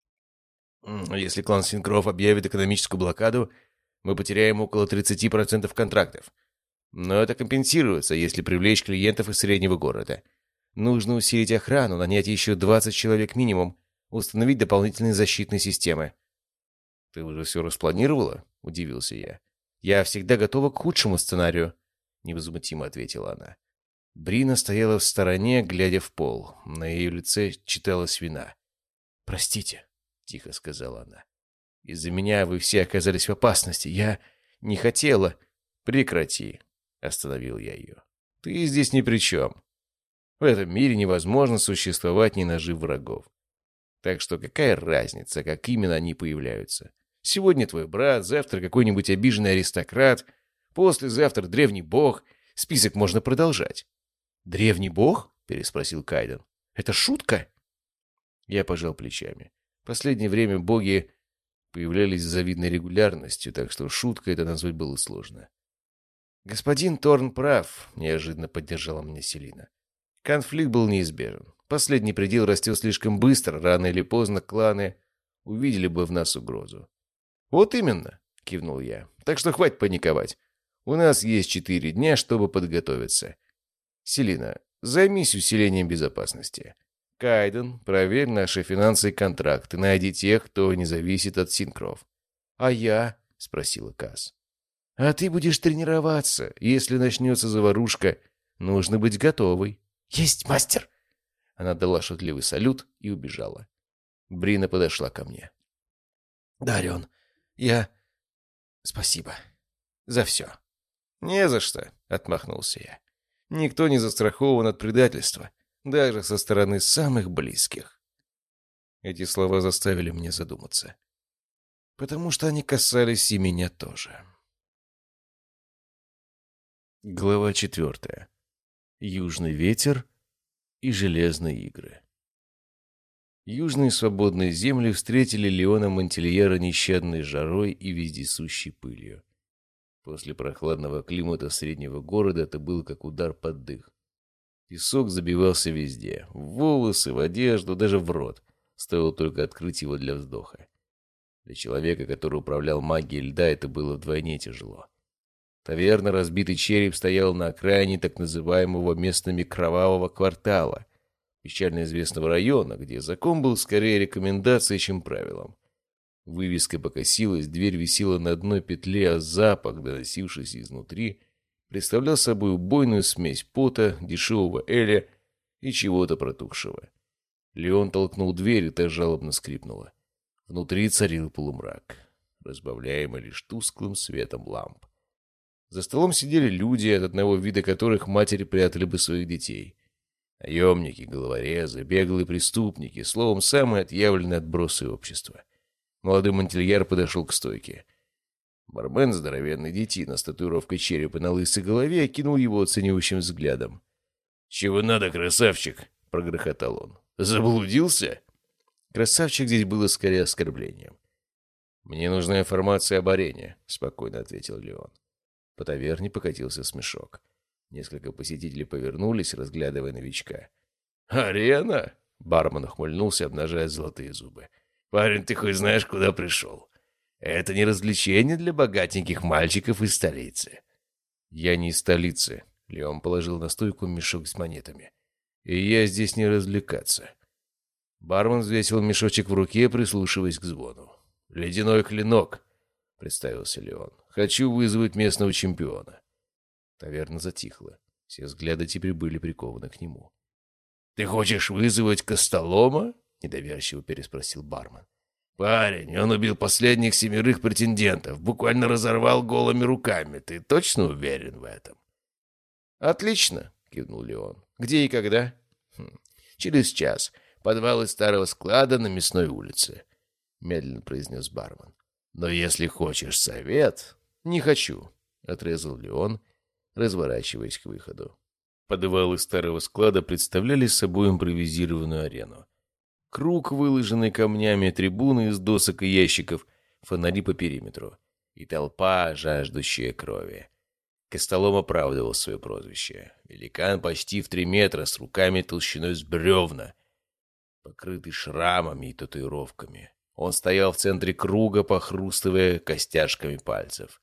«Если клан Синкров объявит экономическую блокаду, мы потеряем около тридцати процентов контрактов. Но это компенсируется, если привлечь клиентов из среднего города. Нужно усилить охрану, нанять еще двадцать человек минимум, установить дополнительные защитные системы». «Ты уже все распланировала?» — удивился я. «Я всегда готова к худшему сценарию», — невозмутимо ответила она. Брина стояла в стороне, глядя в пол. На ее лице читалась вина. «Простите», — тихо сказала она. «Из-за меня вы все оказались в опасности. Я не хотела...» «Прекрати», — остановил я ее. «Ты здесь ни при чем. В этом мире невозможно существовать, не нажив врагов. Так что какая разница, как именно они появляются? Сегодня твой брат, завтра какой-нибудь обиженный аристократ, послезавтра древний бог. Список можно продолжать». «Древний бог?» — переспросил Кайден. «Это шутка?» Я пожал плечами. В последнее время боги появлялись с завидной регулярностью, так что шуткой это назвать было сложно. «Господин Торн прав», — неожиданно поддержала меня Селина. «Конфликт был неизбежен. Последний предел растет слишком быстро, рано или поздно кланы увидели бы в нас угрозу». «Вот именно», — кивнул я. «Так что хватит паниковать. У нас есть четыре дня, чтобы подготовиться. Селина, займись усилением безопасности. Кайден, проверь наши финансы и контракты. Найди тех, кто не зависит от синкров». «А я?» — спросила Кас. «А ты будешь тренироваться. Если начнется заварушка, нужно быть готовой». «Есть, мастер!» Она дала шутливый салют и убежала. Брина подошла ко мне. «Дарион, я... Спасибо. За все». «Не за что», — отмахнулся я. «Никто не застрахован от предательства, даже со стороны самых близких». Эти слова заставили меня задуматься. Потому что они касались и меня тоже. Глава четвертая. Южный ветер и железные игры. Южные свободные земли встретили Леона Монтельера нещадной жарой и вездесущей пылью. После прохладного климата среднего города это был как удар под дых. Песок забивался везде, в волосы, в одежду, даже в рот. Стоило только открыть его для вздоха. Для человека, который управлял магией льда, это было вдвойне тяжело. Таверна «Разбитый череп» стояла на окраине так называемого местными кровавого квартала, печально известного района, где закон был скорее рекомендацией, чем правилом. Вывеска покосилась, дверь висела на одной петле, а запах, доносившийся изнутри, представлял собой убойную смесь пота, дешевого эля и чего-то протухшего. Леон толкнул дверь, и та жалобно скрипнула. Внутри царил полумрак, разбавляемый лишь тусклым светом ламп. За столом сидели люди, от одного вида которых матери прятали бы своих детей. Наемники, головорезы, беглые преступники, словом, самые отъявленные отбросы общества. Молодой Монтельер подошел к стойке. Бармен, здоровенный детина с татуировкой черепа на лысой голове, окинул его оценивающим взглядом. «Чего надо, красавчик?» — прогрохотал он. «Заблудился?» Красавчик здесь было скорее оскорблением. «Мне нужна информация об арене», — спокойно ответил Леон. По таверне покатился смешок. Несколько посетителей повернулись, разглядывая новичка. «Арена?» — бармен ухмыльнулся, обнажая золотые зубы. «Парень, ты хоть знаешь, куда пришел? Это не развлечение для богатеньких мальчиков из столицы». «Я не из столицы», — Леон положил на стойку мешок с монетами. «И я здесь не развлекаться». Бармен взвесил мешочек в руке, прислушиваясь к звону. «Ледяной клинок», — представился Леон. «Хочу вызвать местного чемпиона». Таверна затихла. Все взгляды теперь были прикованы к нему. «Ты хочешь вызвать Костолома?» — недоверчиво переспросил бармен. «Парень, он убил последних семерых претендентов, буквально разорвал голыми руками. Ты точно уверен в этом?» «Отлично!» — кивнул Леон. «Где и когда?» хм. «Через час. Подвал из старого склада на Мясной улице», — медленно произнес бармен. «Но если хочешь совет...» «Не хочу», — отрезал Леон, разворачиваясь к выходу. Подвалы старого склада представляли собой импровизированную арену. Круг, выложенный камнями, трибуны из досок и ящиков, фонари по периметру. И толпа, жаждущая крови. Костолом оправдывал свое прозвище. Великан почти в три метра, с руками толщиной с бревна, покрытый шрамами и татуировками. Он стоял в центре круга, похрустывая костяшками пальцев.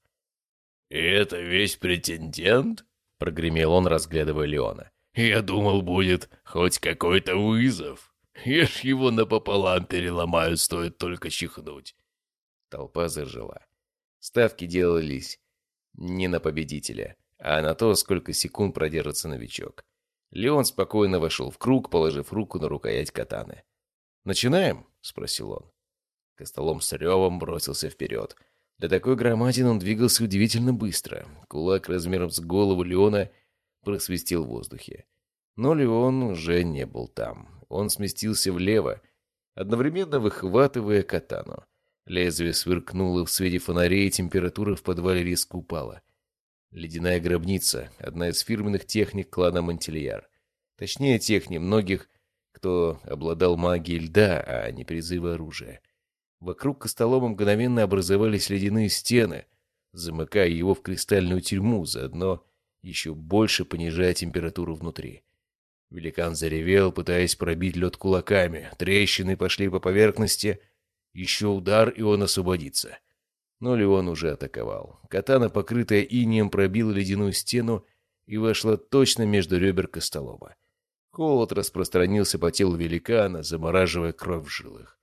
«И это весь претендент?» — прогремел он, разглядывая Леона. «Я думал, будет хоть какой-то вызов. Я ж его напополам переломаю, стоит только чихнуть». Толпа заржала. Ставки делались не на победителя, а на то, сколько секунд продержится новичок. Леон спокойно вошел в круг, положив руку на рукоять катаны. «Начинаем?» — спросил он. Костолом с ревом бросился вперед. Для такой громадины он двигался удивительно быстро. Кулак размером с голову Леона просвистел в воздухе. Но Леон уже не был там. Он сместился влево, одновременно выхватывая катану. Лезвие сверкнуло в свете фонарей, и температура в подвале резко упала. Ледяная гробница — одна из фирменных техник клана Монтельяр. Точнее, тех немногих, кто обладал магией льда, а не призыва оружия. Вокруг Костолома мгновенно образовались ледяные стены, замыкая его в кристальную тюрьму, заодно еще больше понижая температуру внутри. Великан заревел, пытаясь пробить лед кулаками. Трещины пошли по поверхности. Еще удар, и он освободится. Но Леон уже атаковал. Катана, покрытая инеем, пробила ледяную стену и вошла точно между ребер Костолома. Холод распространился по телу великана, замораживая кровь в жилах.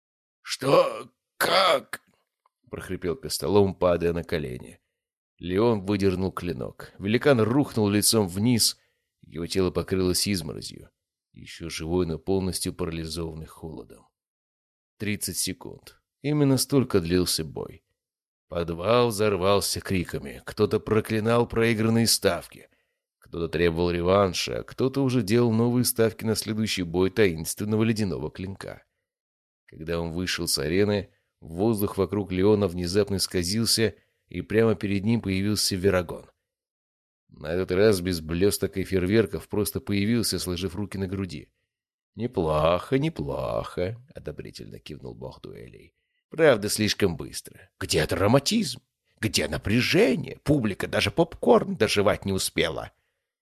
«Что? Как?» — прохрипел Костолом, падая на колени. Леон выдернул клинок. Великан рухнул лицом вниз, его тело покрылось изморозью, еще живой, но полностью парализованный холодом. Тридцать секунд. Именно столько длился бой. Подвал взорвался криками. Кто-то проклинал проигранные ставки. Кто-то требовал реванша, кто-то уже делал новые ставки на следующий бой таинственного ледяного клинка. Когда он вышел с арены, воздух вокруг Леона внезапно исказился, и прямо перед ним появился Верагон. На этот раз без блесток и фейерверков просто появился, сложив руки на груди. «Неплохо, неплохо», — одобрительно кивнул бог дуэлей. «Правда, слишком быстро. Где драматизм? Где напряжение? Публика даже попкорн дожевать не успела».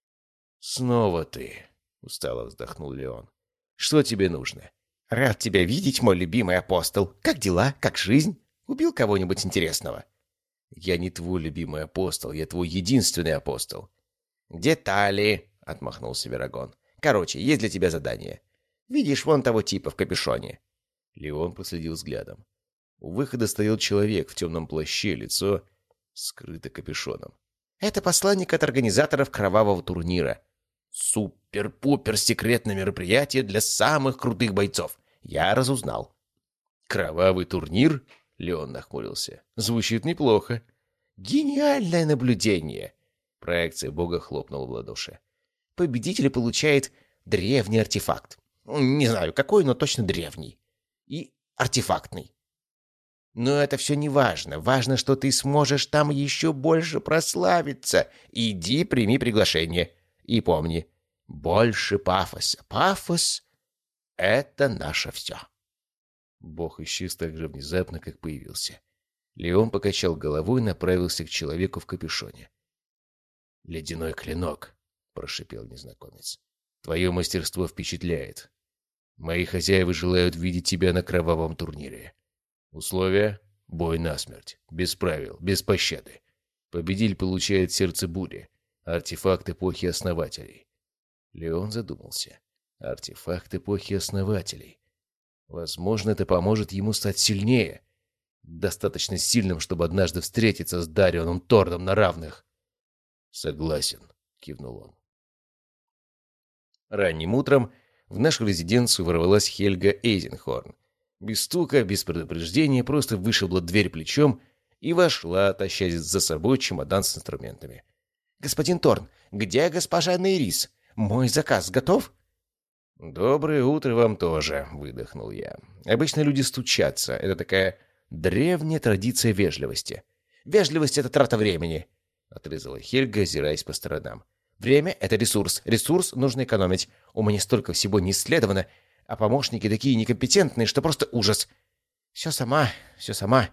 «Снова ты», — устало вздохнул Леон. «Что тебе нужно?» «Рад тебя видеть, мой любимый апостол. Как дела? Как жизнь? Убил кого-нибудь интересного?» «Я не твой любимый апостол, я твой единственный апостол». «Детали», — отмахнулся Верагон. «Короче, есть для тебя задание. Видишь вон того типа в капюшоне?» Леон проследил взглядом. У выхода стоял человек в темном плаще, лицо скрыто капюшоном. «Это посланник от организаторов кровавого турнира. Супер-пупер секретное мероприятие для самых крутых бойцов. Я разузнал». «Кровавый турнир?» — Леон нахмурился. «Звучит неплохо». «Гениальное наблюдение!» — проекция бога хлопнула в ладоши. «Победитель получает древний артефакт. Не знаю, какой, но точно древний. И артефактный. Но это все не важно. Важно, что ты сможешь там еще больше прославиться. Иди, прими приглашение. И помни, больше пафоса. Пафос — это наше все». Бог исчез так же внезапно, как появился. Леон покачал головой и направился к человеку в капюшоне. «Ледяной клинок», — прошипел незнакомец. «Твое мастерство впечатляет. Мои хозяева желают видеть тебя на кровавом турнире. Условия — бой насмерть, без правил, без пощады. Победитель получает сердце бури, артефакт эпохи основателей». Леон задумался. Артефакт эпохи основателей. Возможно, это поможет ему стать сильнее. Достаточно сильным, чтобы однажды встретиться с Дарионом Торном на равных. «Согласен», — кивнул он. Ранним утром в нашу резиденцию ворвалась Хельга Эйзенхорн. Без стука, без предупреждения, просто вышибла дверь плечом и вошла, тащась за собой чемодан с инструментами. «Господин Торн, где госпожа Нейрис? Мой заказ готов?» «Доброе утро вам тоже», — выдохнул я. «Обычно люди стучатся. Это такая древняя традиция вежливости». «Вежливость — это трата времени», — отрезала Хельга, озираясь по сторонам. «Время — это ресурс. Ресурс нужно экономить. У меня столько всего не исследовано, а помощники такие некомпетентные, что просто ужас. Все сама, все сама».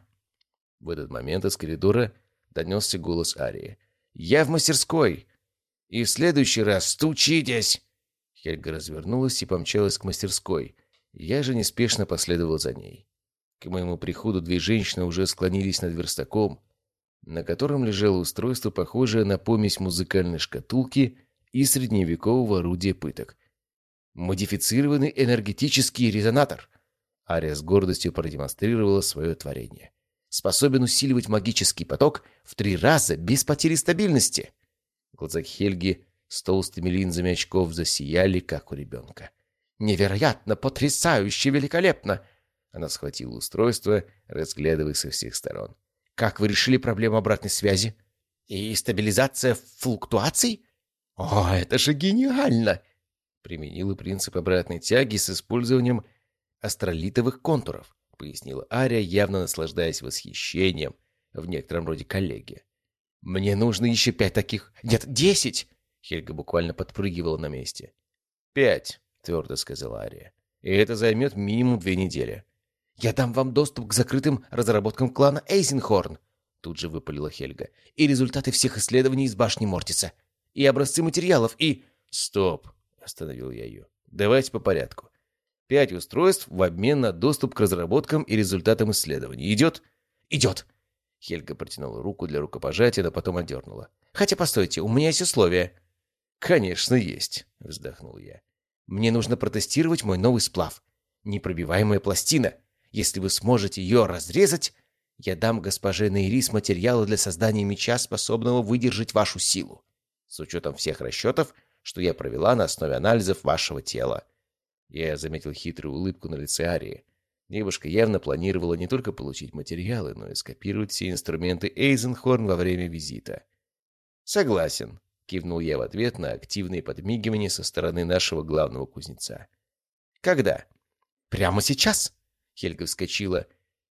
В этот момент из коридора донесся голос Арии. «Я в мастерской! И в следующий раз стучитесь!» Хельга развернулась и помчалась к мастерской. Я же неспешно последовал за ней. К моему приходу две женщины уже склонились над верстаком, на котором лежало устройство, похожее на помесь музыкальной шкатулки и средневекового орудия пыток. «Модифицированный энергетический резонатор!» Ария с гордостью продемонстрировала свое творение. «Способен усиливать магический поток в три раза без потери стабильности!» В глазах Хельги с толстыми линзами очков засияли, как у ребенка. «Невероятно! Потрясающе! Великолепно!» Она схватила устройство, разглядывая со всех сторон. «Как вы решили проблему обратной связи? И стабилизация флуктуаций? О, это же гениально!» Применила принцип обратной тяги с использованием астролитовых контуров, пояснила Ария, явно наслаждаясь восхищением, в некотором роде коллеги. «Мне нужно еще пять таких... Нет, десять!» Хельга буквально подпрыгивала на месте. «Пять», — твердо сказала Ария. «И это займет минимум две недели». «Я дам вам доступ к закрытым разработкам клана Эйзенхорн», — тут же выпалила Хельга. «И результаты всех исследований из башни Мортиса. И образцы материалов, и...» «Стоп», — остановил я ее. «Давайте по порядку. Пять устройств в обмен на доступ к разработкам и результатам исследований. Идет?» «Идет». Хельга протянула руку для рукопожатия, но потом отдернула. «Хотя, постойте, у меня есть условия». «Конечно, есть», — вздохнул я. «Мне нужно протестировать мой новый сплав. Непробиваемая пластина. Если вы сможете ее разрезать, я дам госпоже Нейрис материалы для создания меча, способного выдержать вашу силу. С учетом всех расчетов, что я провела на основе анализов вашего тела». Я заметил хитрую улыбку на лице Арии. Девушка явно планировала не только получить материалы, но и скопировать все инструменты Эйзенхорн во время визита. «Согласен», — кивнул я в ответ на активные подмигивания со стороны нашего главного кузнеца. «Когда?» «Прямо сейчас!» Хельга вскочила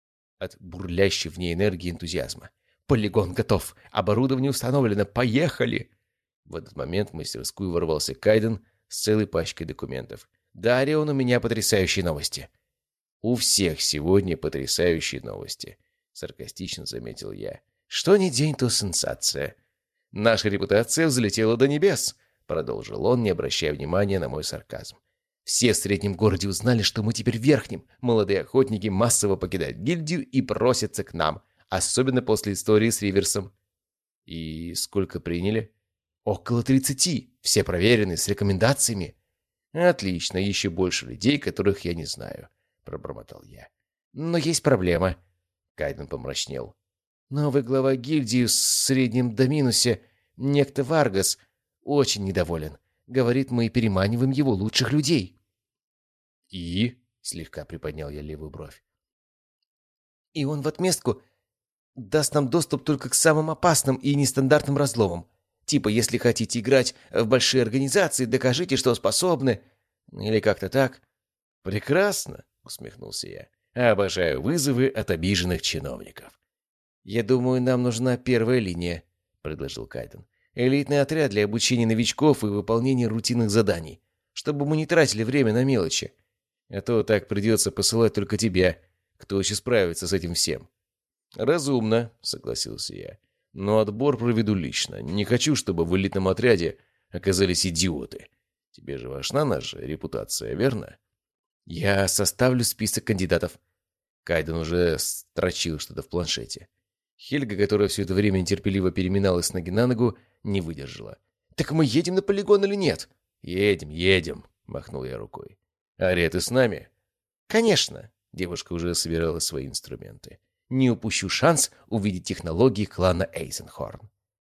от бурлящей в ней энергии энтузиазма. «Полигон готов! Оборудование установлено! Поехали!» В этот момент в мастерскую ворвался Кайден с целой пачкой документов. «Да, Орион, у меня потрясающие новости!» «У всех сегодня потрясающие новости», — саркастично заметил я. «Что ни день, то сенсация. Наша репутация взлетела до небес», — продолжил он, не обращая внимания на мой сарказм. «Все в среднем городе узнали, что мы теперь в верхнем. Молодые охотники массово покидают гильдию и просятся к нам, особенно после истории с Риверсом». «И сколько приняли?» «Около тридцати. Все проверены, с рекомендациями». «Отлично, еще больше людей, которых я не знаю», — пробормотал я. «Но есть проблема». Кайден помрачнел. «Новый глава гильдии в среднем до минусе, некто Варгас, очень недоволен. Говорит, мы переманиваем его лучших людей». «И?» — слегка приподнял я левую бровь. «И он в отместку даст нам доступ только к самым опасным и нестандартным разломам. Типа, если хотите играть в большие организации, докажите, что способны. Или как-то так». «Прекрасно», — усмехнулся я. «Обожаю вызовы от обиженных чиновников». «Я думаю, нам нужна первая линия», — предложил Кайден. «Элитный отряд для обучения новичков и выполнения рутинных заданий, чтобы мы не тратили время на мелочи. А то так придется посылать только тебя. Кто еще справится с этим всем?» «Разумно», — согласился я. «Но отбор проведу лично. Не хочу, чтобы в элитном отряде оказались идиоты. Тебе же важна наша репутация, верно?» «Я составлю список кандидатов». Кайден уже строчил что-то в планшете. Хельга, которая все это время нетерпеливо переминалась с ноги на ногу, не выдержала. «Так мы едем на полигон или нет?» «Едем, едем», — махнул я рукой. «Ария, ты с нами?» «Конечно». Девушка уже собирала свои инструменты. «Не упущу шанс увидеть технологии клана Эйзенхорн».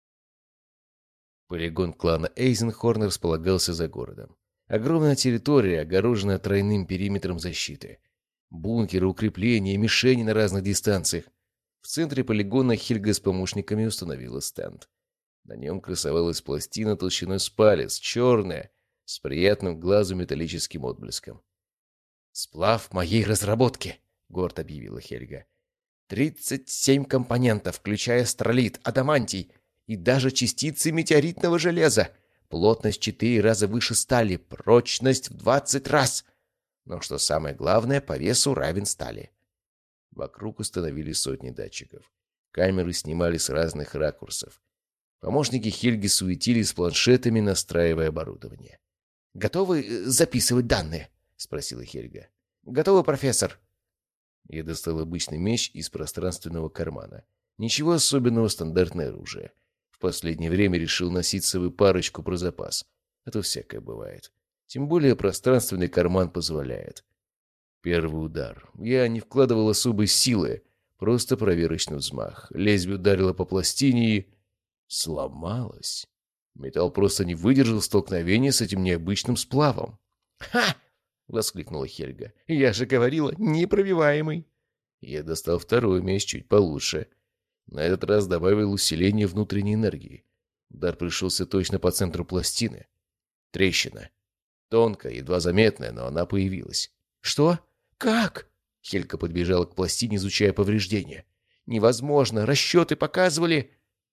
Полигон клана Эйзенхорн располагался за городом. Огромная территория, огороженная тройным периметром защиты. Бункеры, укрепления, мишени на разных дистанциях. В центре полигона Хельга с помощниками установила стенд. На нем красовалась пластина толщиной с палец, черная, с приятным глазу металлическим отблеском. «Сплав моей разработки», — гордо объявила Хельга. «тридцать семь компонентов, включая астролит, адамантий и даже частицы метеоритного железа. Плотность четыре раза выше стали, прочность в двадцать раз. Но что самое главное, по весу равен стали». Вокруг установили сотни датчиков. Камеры снимали с разных ракурсов. Помощники Хельги суетились с планшетами, настраивая оборудование. «Готовы записывать данные?» — спросила Хельга. «Готовы, профессор?» Я достал обычный меч из пространственного кармана. Ничего особенного, стандартное оружие. В последнее время решил носить с собой парочку про запас. А то всякое бывает. Тем более пространственный карман позволяет. Первый удар. Я не вкладывал особой силы. Просто проверочный взмах. Лезвие ударило по пластине и... сломалось. Металл просто не выдержал столкновения с этим необычным сплавом. «Ха!» — воскликнула Хельга. «Я же говорила, непробиваемый!» Я достал второй меч чуть получше. На этот раз добавил усиление внутренней энергии. Удар пришелся точно по центру пластины. Трещина. Тонкая, едва заметная, но она появилась. «Что? Как?» Хельга подбежала к пластине, изучая повреждения. «Невозможно! Расчеты показывали...»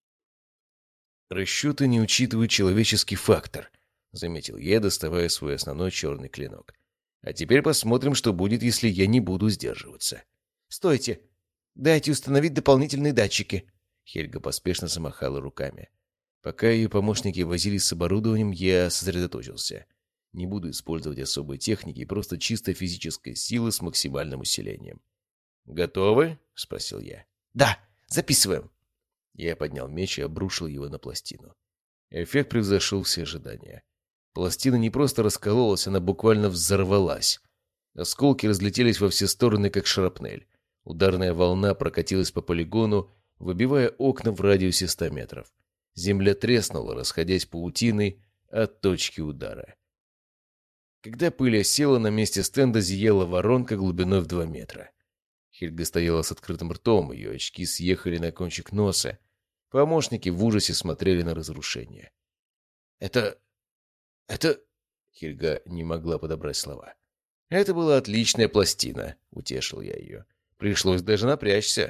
«Расчеты не учитывают человеческий фактор», — заметил я, доставая свой основной черный клинок. «А теперь посмотрим, что будет, если я не буду сдерживаться». «Стойте! Дайте установить дополнительные датчики!» Хельга поспешно замахала руками. Пока ее помощники возились с оборудованием, я сосредоточился. Не буду использовать особой техники, просто чисто физической силы с максимальным усилением. «Готовы?» — спросил я. «Да, записываем!» Я поднял меч и обрушил его на пластину. Эффект превзошел все ожидания. Пластина не просто раскололась, она буквально взорвалась. Осколки разлетелись во все стороны, как шрапнель. Ударная волна прокатилась по полигону, выбивая окна в радиусе ста метров. Земля треснула, расходясь паутиной от точки удара. Когда пыль осела, на месте стенда зияла воронка глубиной в два метра. Хельга стояла с открытым ртом, ее очки съехали на кончик носа. Помощники в ужасе смотрели на разрушение. «Это... это...» Хельга не могла подобрать слова. «Это была отличная пластина», — утешил я ее. «Пришлось даже напрячься».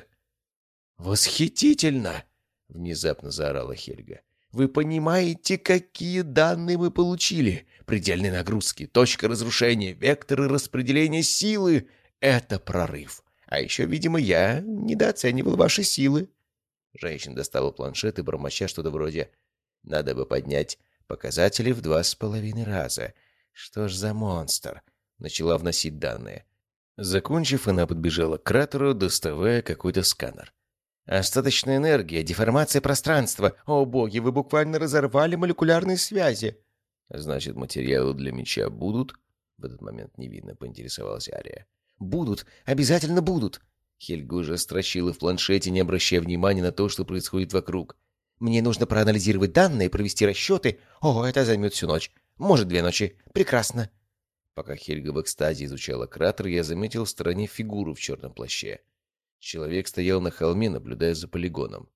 «Восхитительно!» — внезапно заорала Хельга. «Вы понимаете, какие данные мы получили? Предельные нагрузки, точка разрушения, векторы распределения силы — это прорыв. А еще, видимо, я недооценивал ваши силы». Женщина достала планшет и, бормоча что-то вроде «надо бы поднять показатели в два с половиной раза. Что ж за монстр?» начала вносить данные. Закончив, она подбежала к кратеру, доставая какой-то сканер. «Остаточная энергия, деформация пространства. О, боги, вы буквально разорвали молекулярные связи!» «Значит, материалы для меча будут?» В этот момент невинно поинтересовалась Ария. «Будут, обязательно будут!» Хельга уже строчила в планшете, не обращая внимания на то, что происходит вокруг. «Мне нужно проанализировать данные, провести расчеты. О, это займет всю ночь. Может, две ночи. Прекрасно!» Пока Хельга в экстазе изучала кратер, я заметил в стороне фигуру в черном плаще. Человек стоял на холме, наблюдая за полигоном.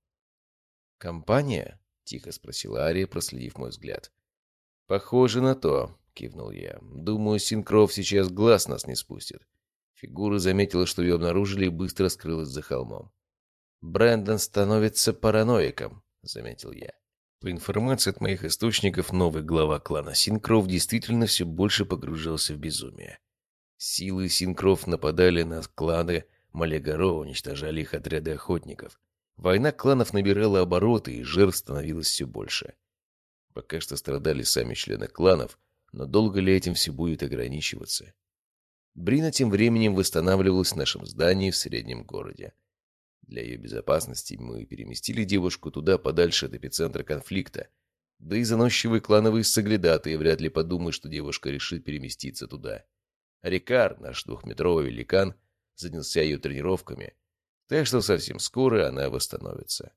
«Компания?» — тихо спросила Ария, проследив мой взгляд. «Похоже на то», — кивнул я. «Думаю, Синкров сейчас глаз нас не спустит». Фигура заметила, что ее обнаружили, и быстро скрылась за холмом. «Брэндон становится параноиком», — заметил я. По информации от моих источников, новый глава клана Синкров действительно все больше погружался в безумие. Силы Синкров нападали на кланы Малегаро, уничтожали их отряды охотников. Война кланов набирала обороты, и жертв становилось все больше. Пока что страдали сами члены кланов, но долго ли этим все будет ограничиваться? Брина тем временем восстанавливалась в нашем здании в среднем городе. Для ее безопасности мы переместили девушку туда, подальше от эпицентра конфликта. Да и заносчивые клановые соглядатые вряд ли подумают, что девушка решит переместиться туда. Рикар, наш двухметровый великан, занялся ее тренировками, так что совсем скоро она восстановится.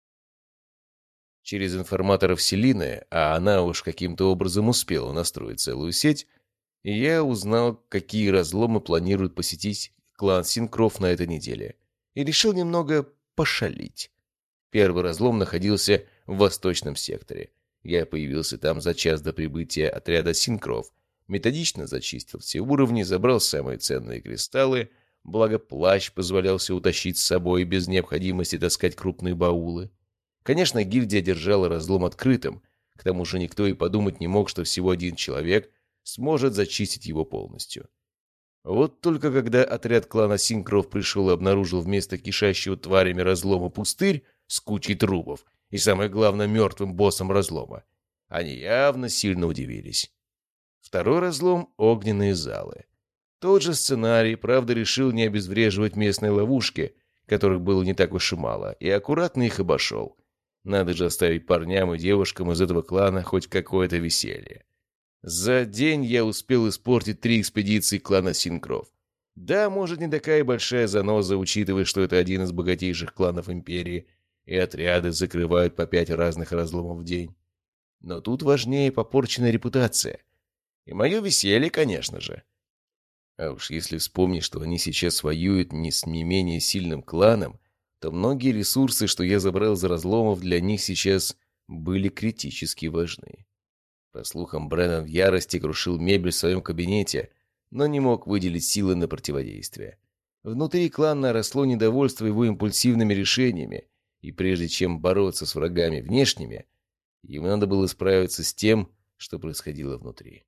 Через информаторов Селины, а она уж каким-то образом успела настроить целую сеть, я узнал, какие разломы планирует посетить клан Синкров на этой неделе, и решил немного пошалить. Первый разлом находился в восточном секторе. Я появился там за час до прибытия отряда синкров. Методично зачистил все уровни, забрал самые ценные кристаллы, благо плащ позволял все утащить с собой без необходимости таскать крупные баулы. Конечно, гильдия держала разлом открытым, к тому же никто и подумать не мог, что всего один человек сможет зачистить его полностью. Вот только когда отряд клана Синкров пришел и обнаружил вместо кишащего тварями разлома пустырь с кучей трупов и, самое главное, мертвым боссом разлома, они явно сильно удивились. Второй разлом — огненные залы. Тот же сценарий, правда, решил не обезвреживать местные ловушки, которых было не так уж и мало, и аккуратно их обошел. Надо же оставить парням и девушкам из этого клана хоть какое-то веселье. За день я успел испортить три экспедиции клана Синкров. Да, может, не такая большая заноза, учитывая, что это один из богатейших кланов Империи, и отряды закрывают по пять разных разломов в день. Но тут важнее попорченная репутация. И мое веселье, конечно же. А уж если вспомнить, что они сейчас воюют не с не менее сильным кланом, то многие ресурсы, что я забрал из разломов, для них сейчас были критически важны. По слухам, Бреннан в ярости крушил мебель в своем кабинете, но не мог выделить силы на противодействие. Внутри клана росло недовольство его импульсивными решениями, и прежде чем бороться с врагами внешними, ему надо было справиться с тем, что происходило внутри.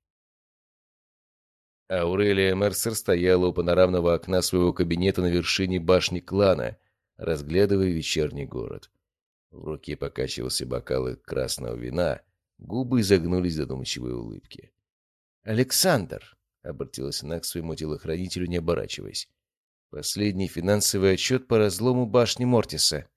Аурелия Мерсер стояла у панорамного окна своего кабинета на вершине башни клана, разглядывая вечерний город. В руке покачивался бокал красного вина, губы изогнулись в задумчивой улыбке. «Александр», — обратилась она к своему телохранителю, не оборачиваясь, — «последний финансовый отчет по разлому башни Мортиса».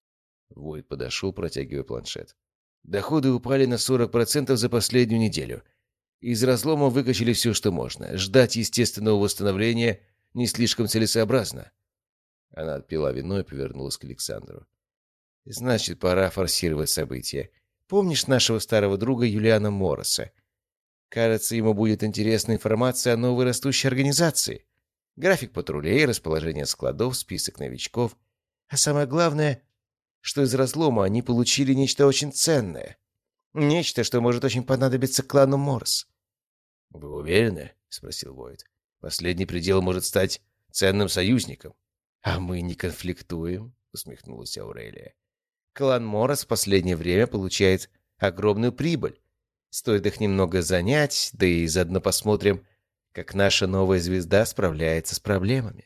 Войд подошел, протягивая планшет. «Доходы упали на сорок процентов за последнюю неделю. Из разлома выкачали все, что можно. Ждать естественного восстановления не слишком целесообразно». Она отпила вино и повернулась к Александру. «Значит, пора форсировать события. Помнишь нашего старого друга Юлиана Морриса? Кажется, ему будет интересна информация о новой растущей организации. График патрулей, расположение складов, список новичков. А самое главное, что из разлома они получили нечто очень ценное. Нечто, что может очень понадобиться клану Моррис». «Вы уверены?» — спросил Войд. «Последний предел может стать ценным союзником». «А мы не конфликтуем», — усмехнулась Аурелия. «Клан Моррис в последнее время получает огромную прибыль. Стоит их немного занять, да и заодно посмотрим, как наша новая звезда справляется с проблемами».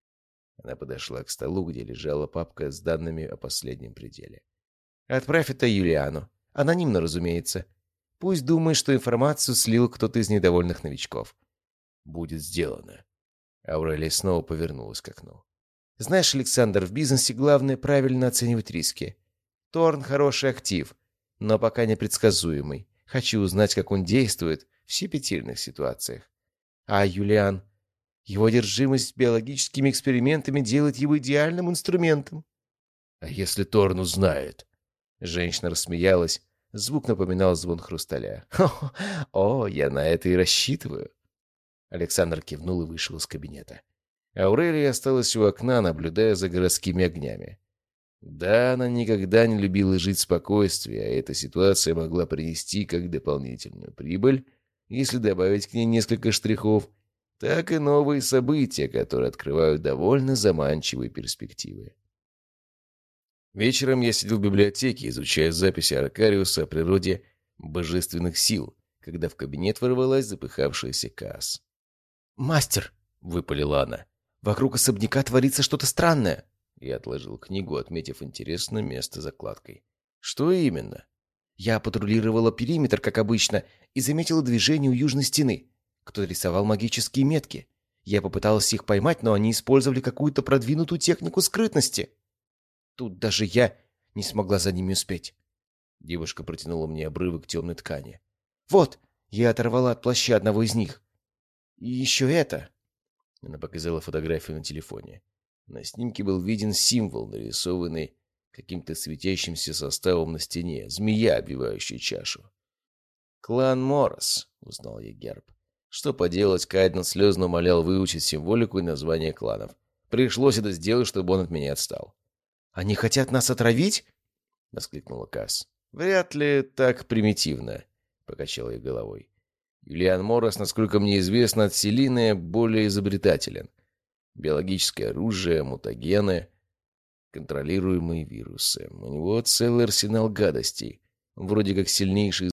Она подошла к столу, где лежала папка с данными о последнем пределе. «Отправь это Юлиану. Анонимно, разумеется. Пусть думает, что информацию слил кто-то из недовольных новичков». «Будет сделано». Аурелия снова повернулась к окну. «Знаешь, Александр, в бизнесе главное правильно оценивать риски. Торн — хороший актив, но пока непредсказуемый. Хочу узнать, как он действует в щепетильных ситуациях. А Юлиан, его одержимость биологическими экспериментами делает его идеальным инструментом». «А если Торн узнает?» Женщина рассмеялась. Звук напоминал звон хрусталя. «О, о, я на это и рассчитываю». Александр кивнул и вышел из кабинета. Аурелия осталась у окна, наблюдая за городскими огнями. Да, она никогда не любила жить в спокойствии, а эта ситуация могла принести как дополнительную прибыль, если добавить к ней несколько штрихов, так и новые события, которые открывают довольно заманчивые перспективы. Вечером я сидел в библиотеке, изучая записи Аркариуса о природе божественных сил, когда в кабинет ворвалась запыхавшаяся Каас. «Мастер!» — выпалила она. «Вокруг особняка творится что-то странное!» Я отложил книгу, отметив интересное место закладкой. «Что именно?» «Я патрулировала периметр, как обычно, и заметила движение у южной стены. Кто-то рисовал магические метки. Я попыталась их поймать, но они использовали какую-то продвинутую технику скрытности. Тут даже я не смогла за ними успеть». Девушка протянула мне обрывок темной ткани. «Вот, я оторвала от плаща одного из них. И еще это...» Она показала фотографию на телефоне. На снимке был виден символ, нарисованный каким-то светящимся составом на стене. Змея, обвивающая чашу. «Клан Моррис», — узнал я герб. Что поделать, Кайден слезно умолял выучить символику и название кланов. Пришлось это сделать, чтобы он от меня отстал. «Они хотят нас отравить?» воскликнула Касс. «Вряд ли так примитивно», — покачал я головой. «Юлиан Морос, насколько мне известно, от Селины более изобретателен. Биологическое оружие, мутагены, контролируемые вирусы. У него целый арсенал гадостей. Вроде как сильнейший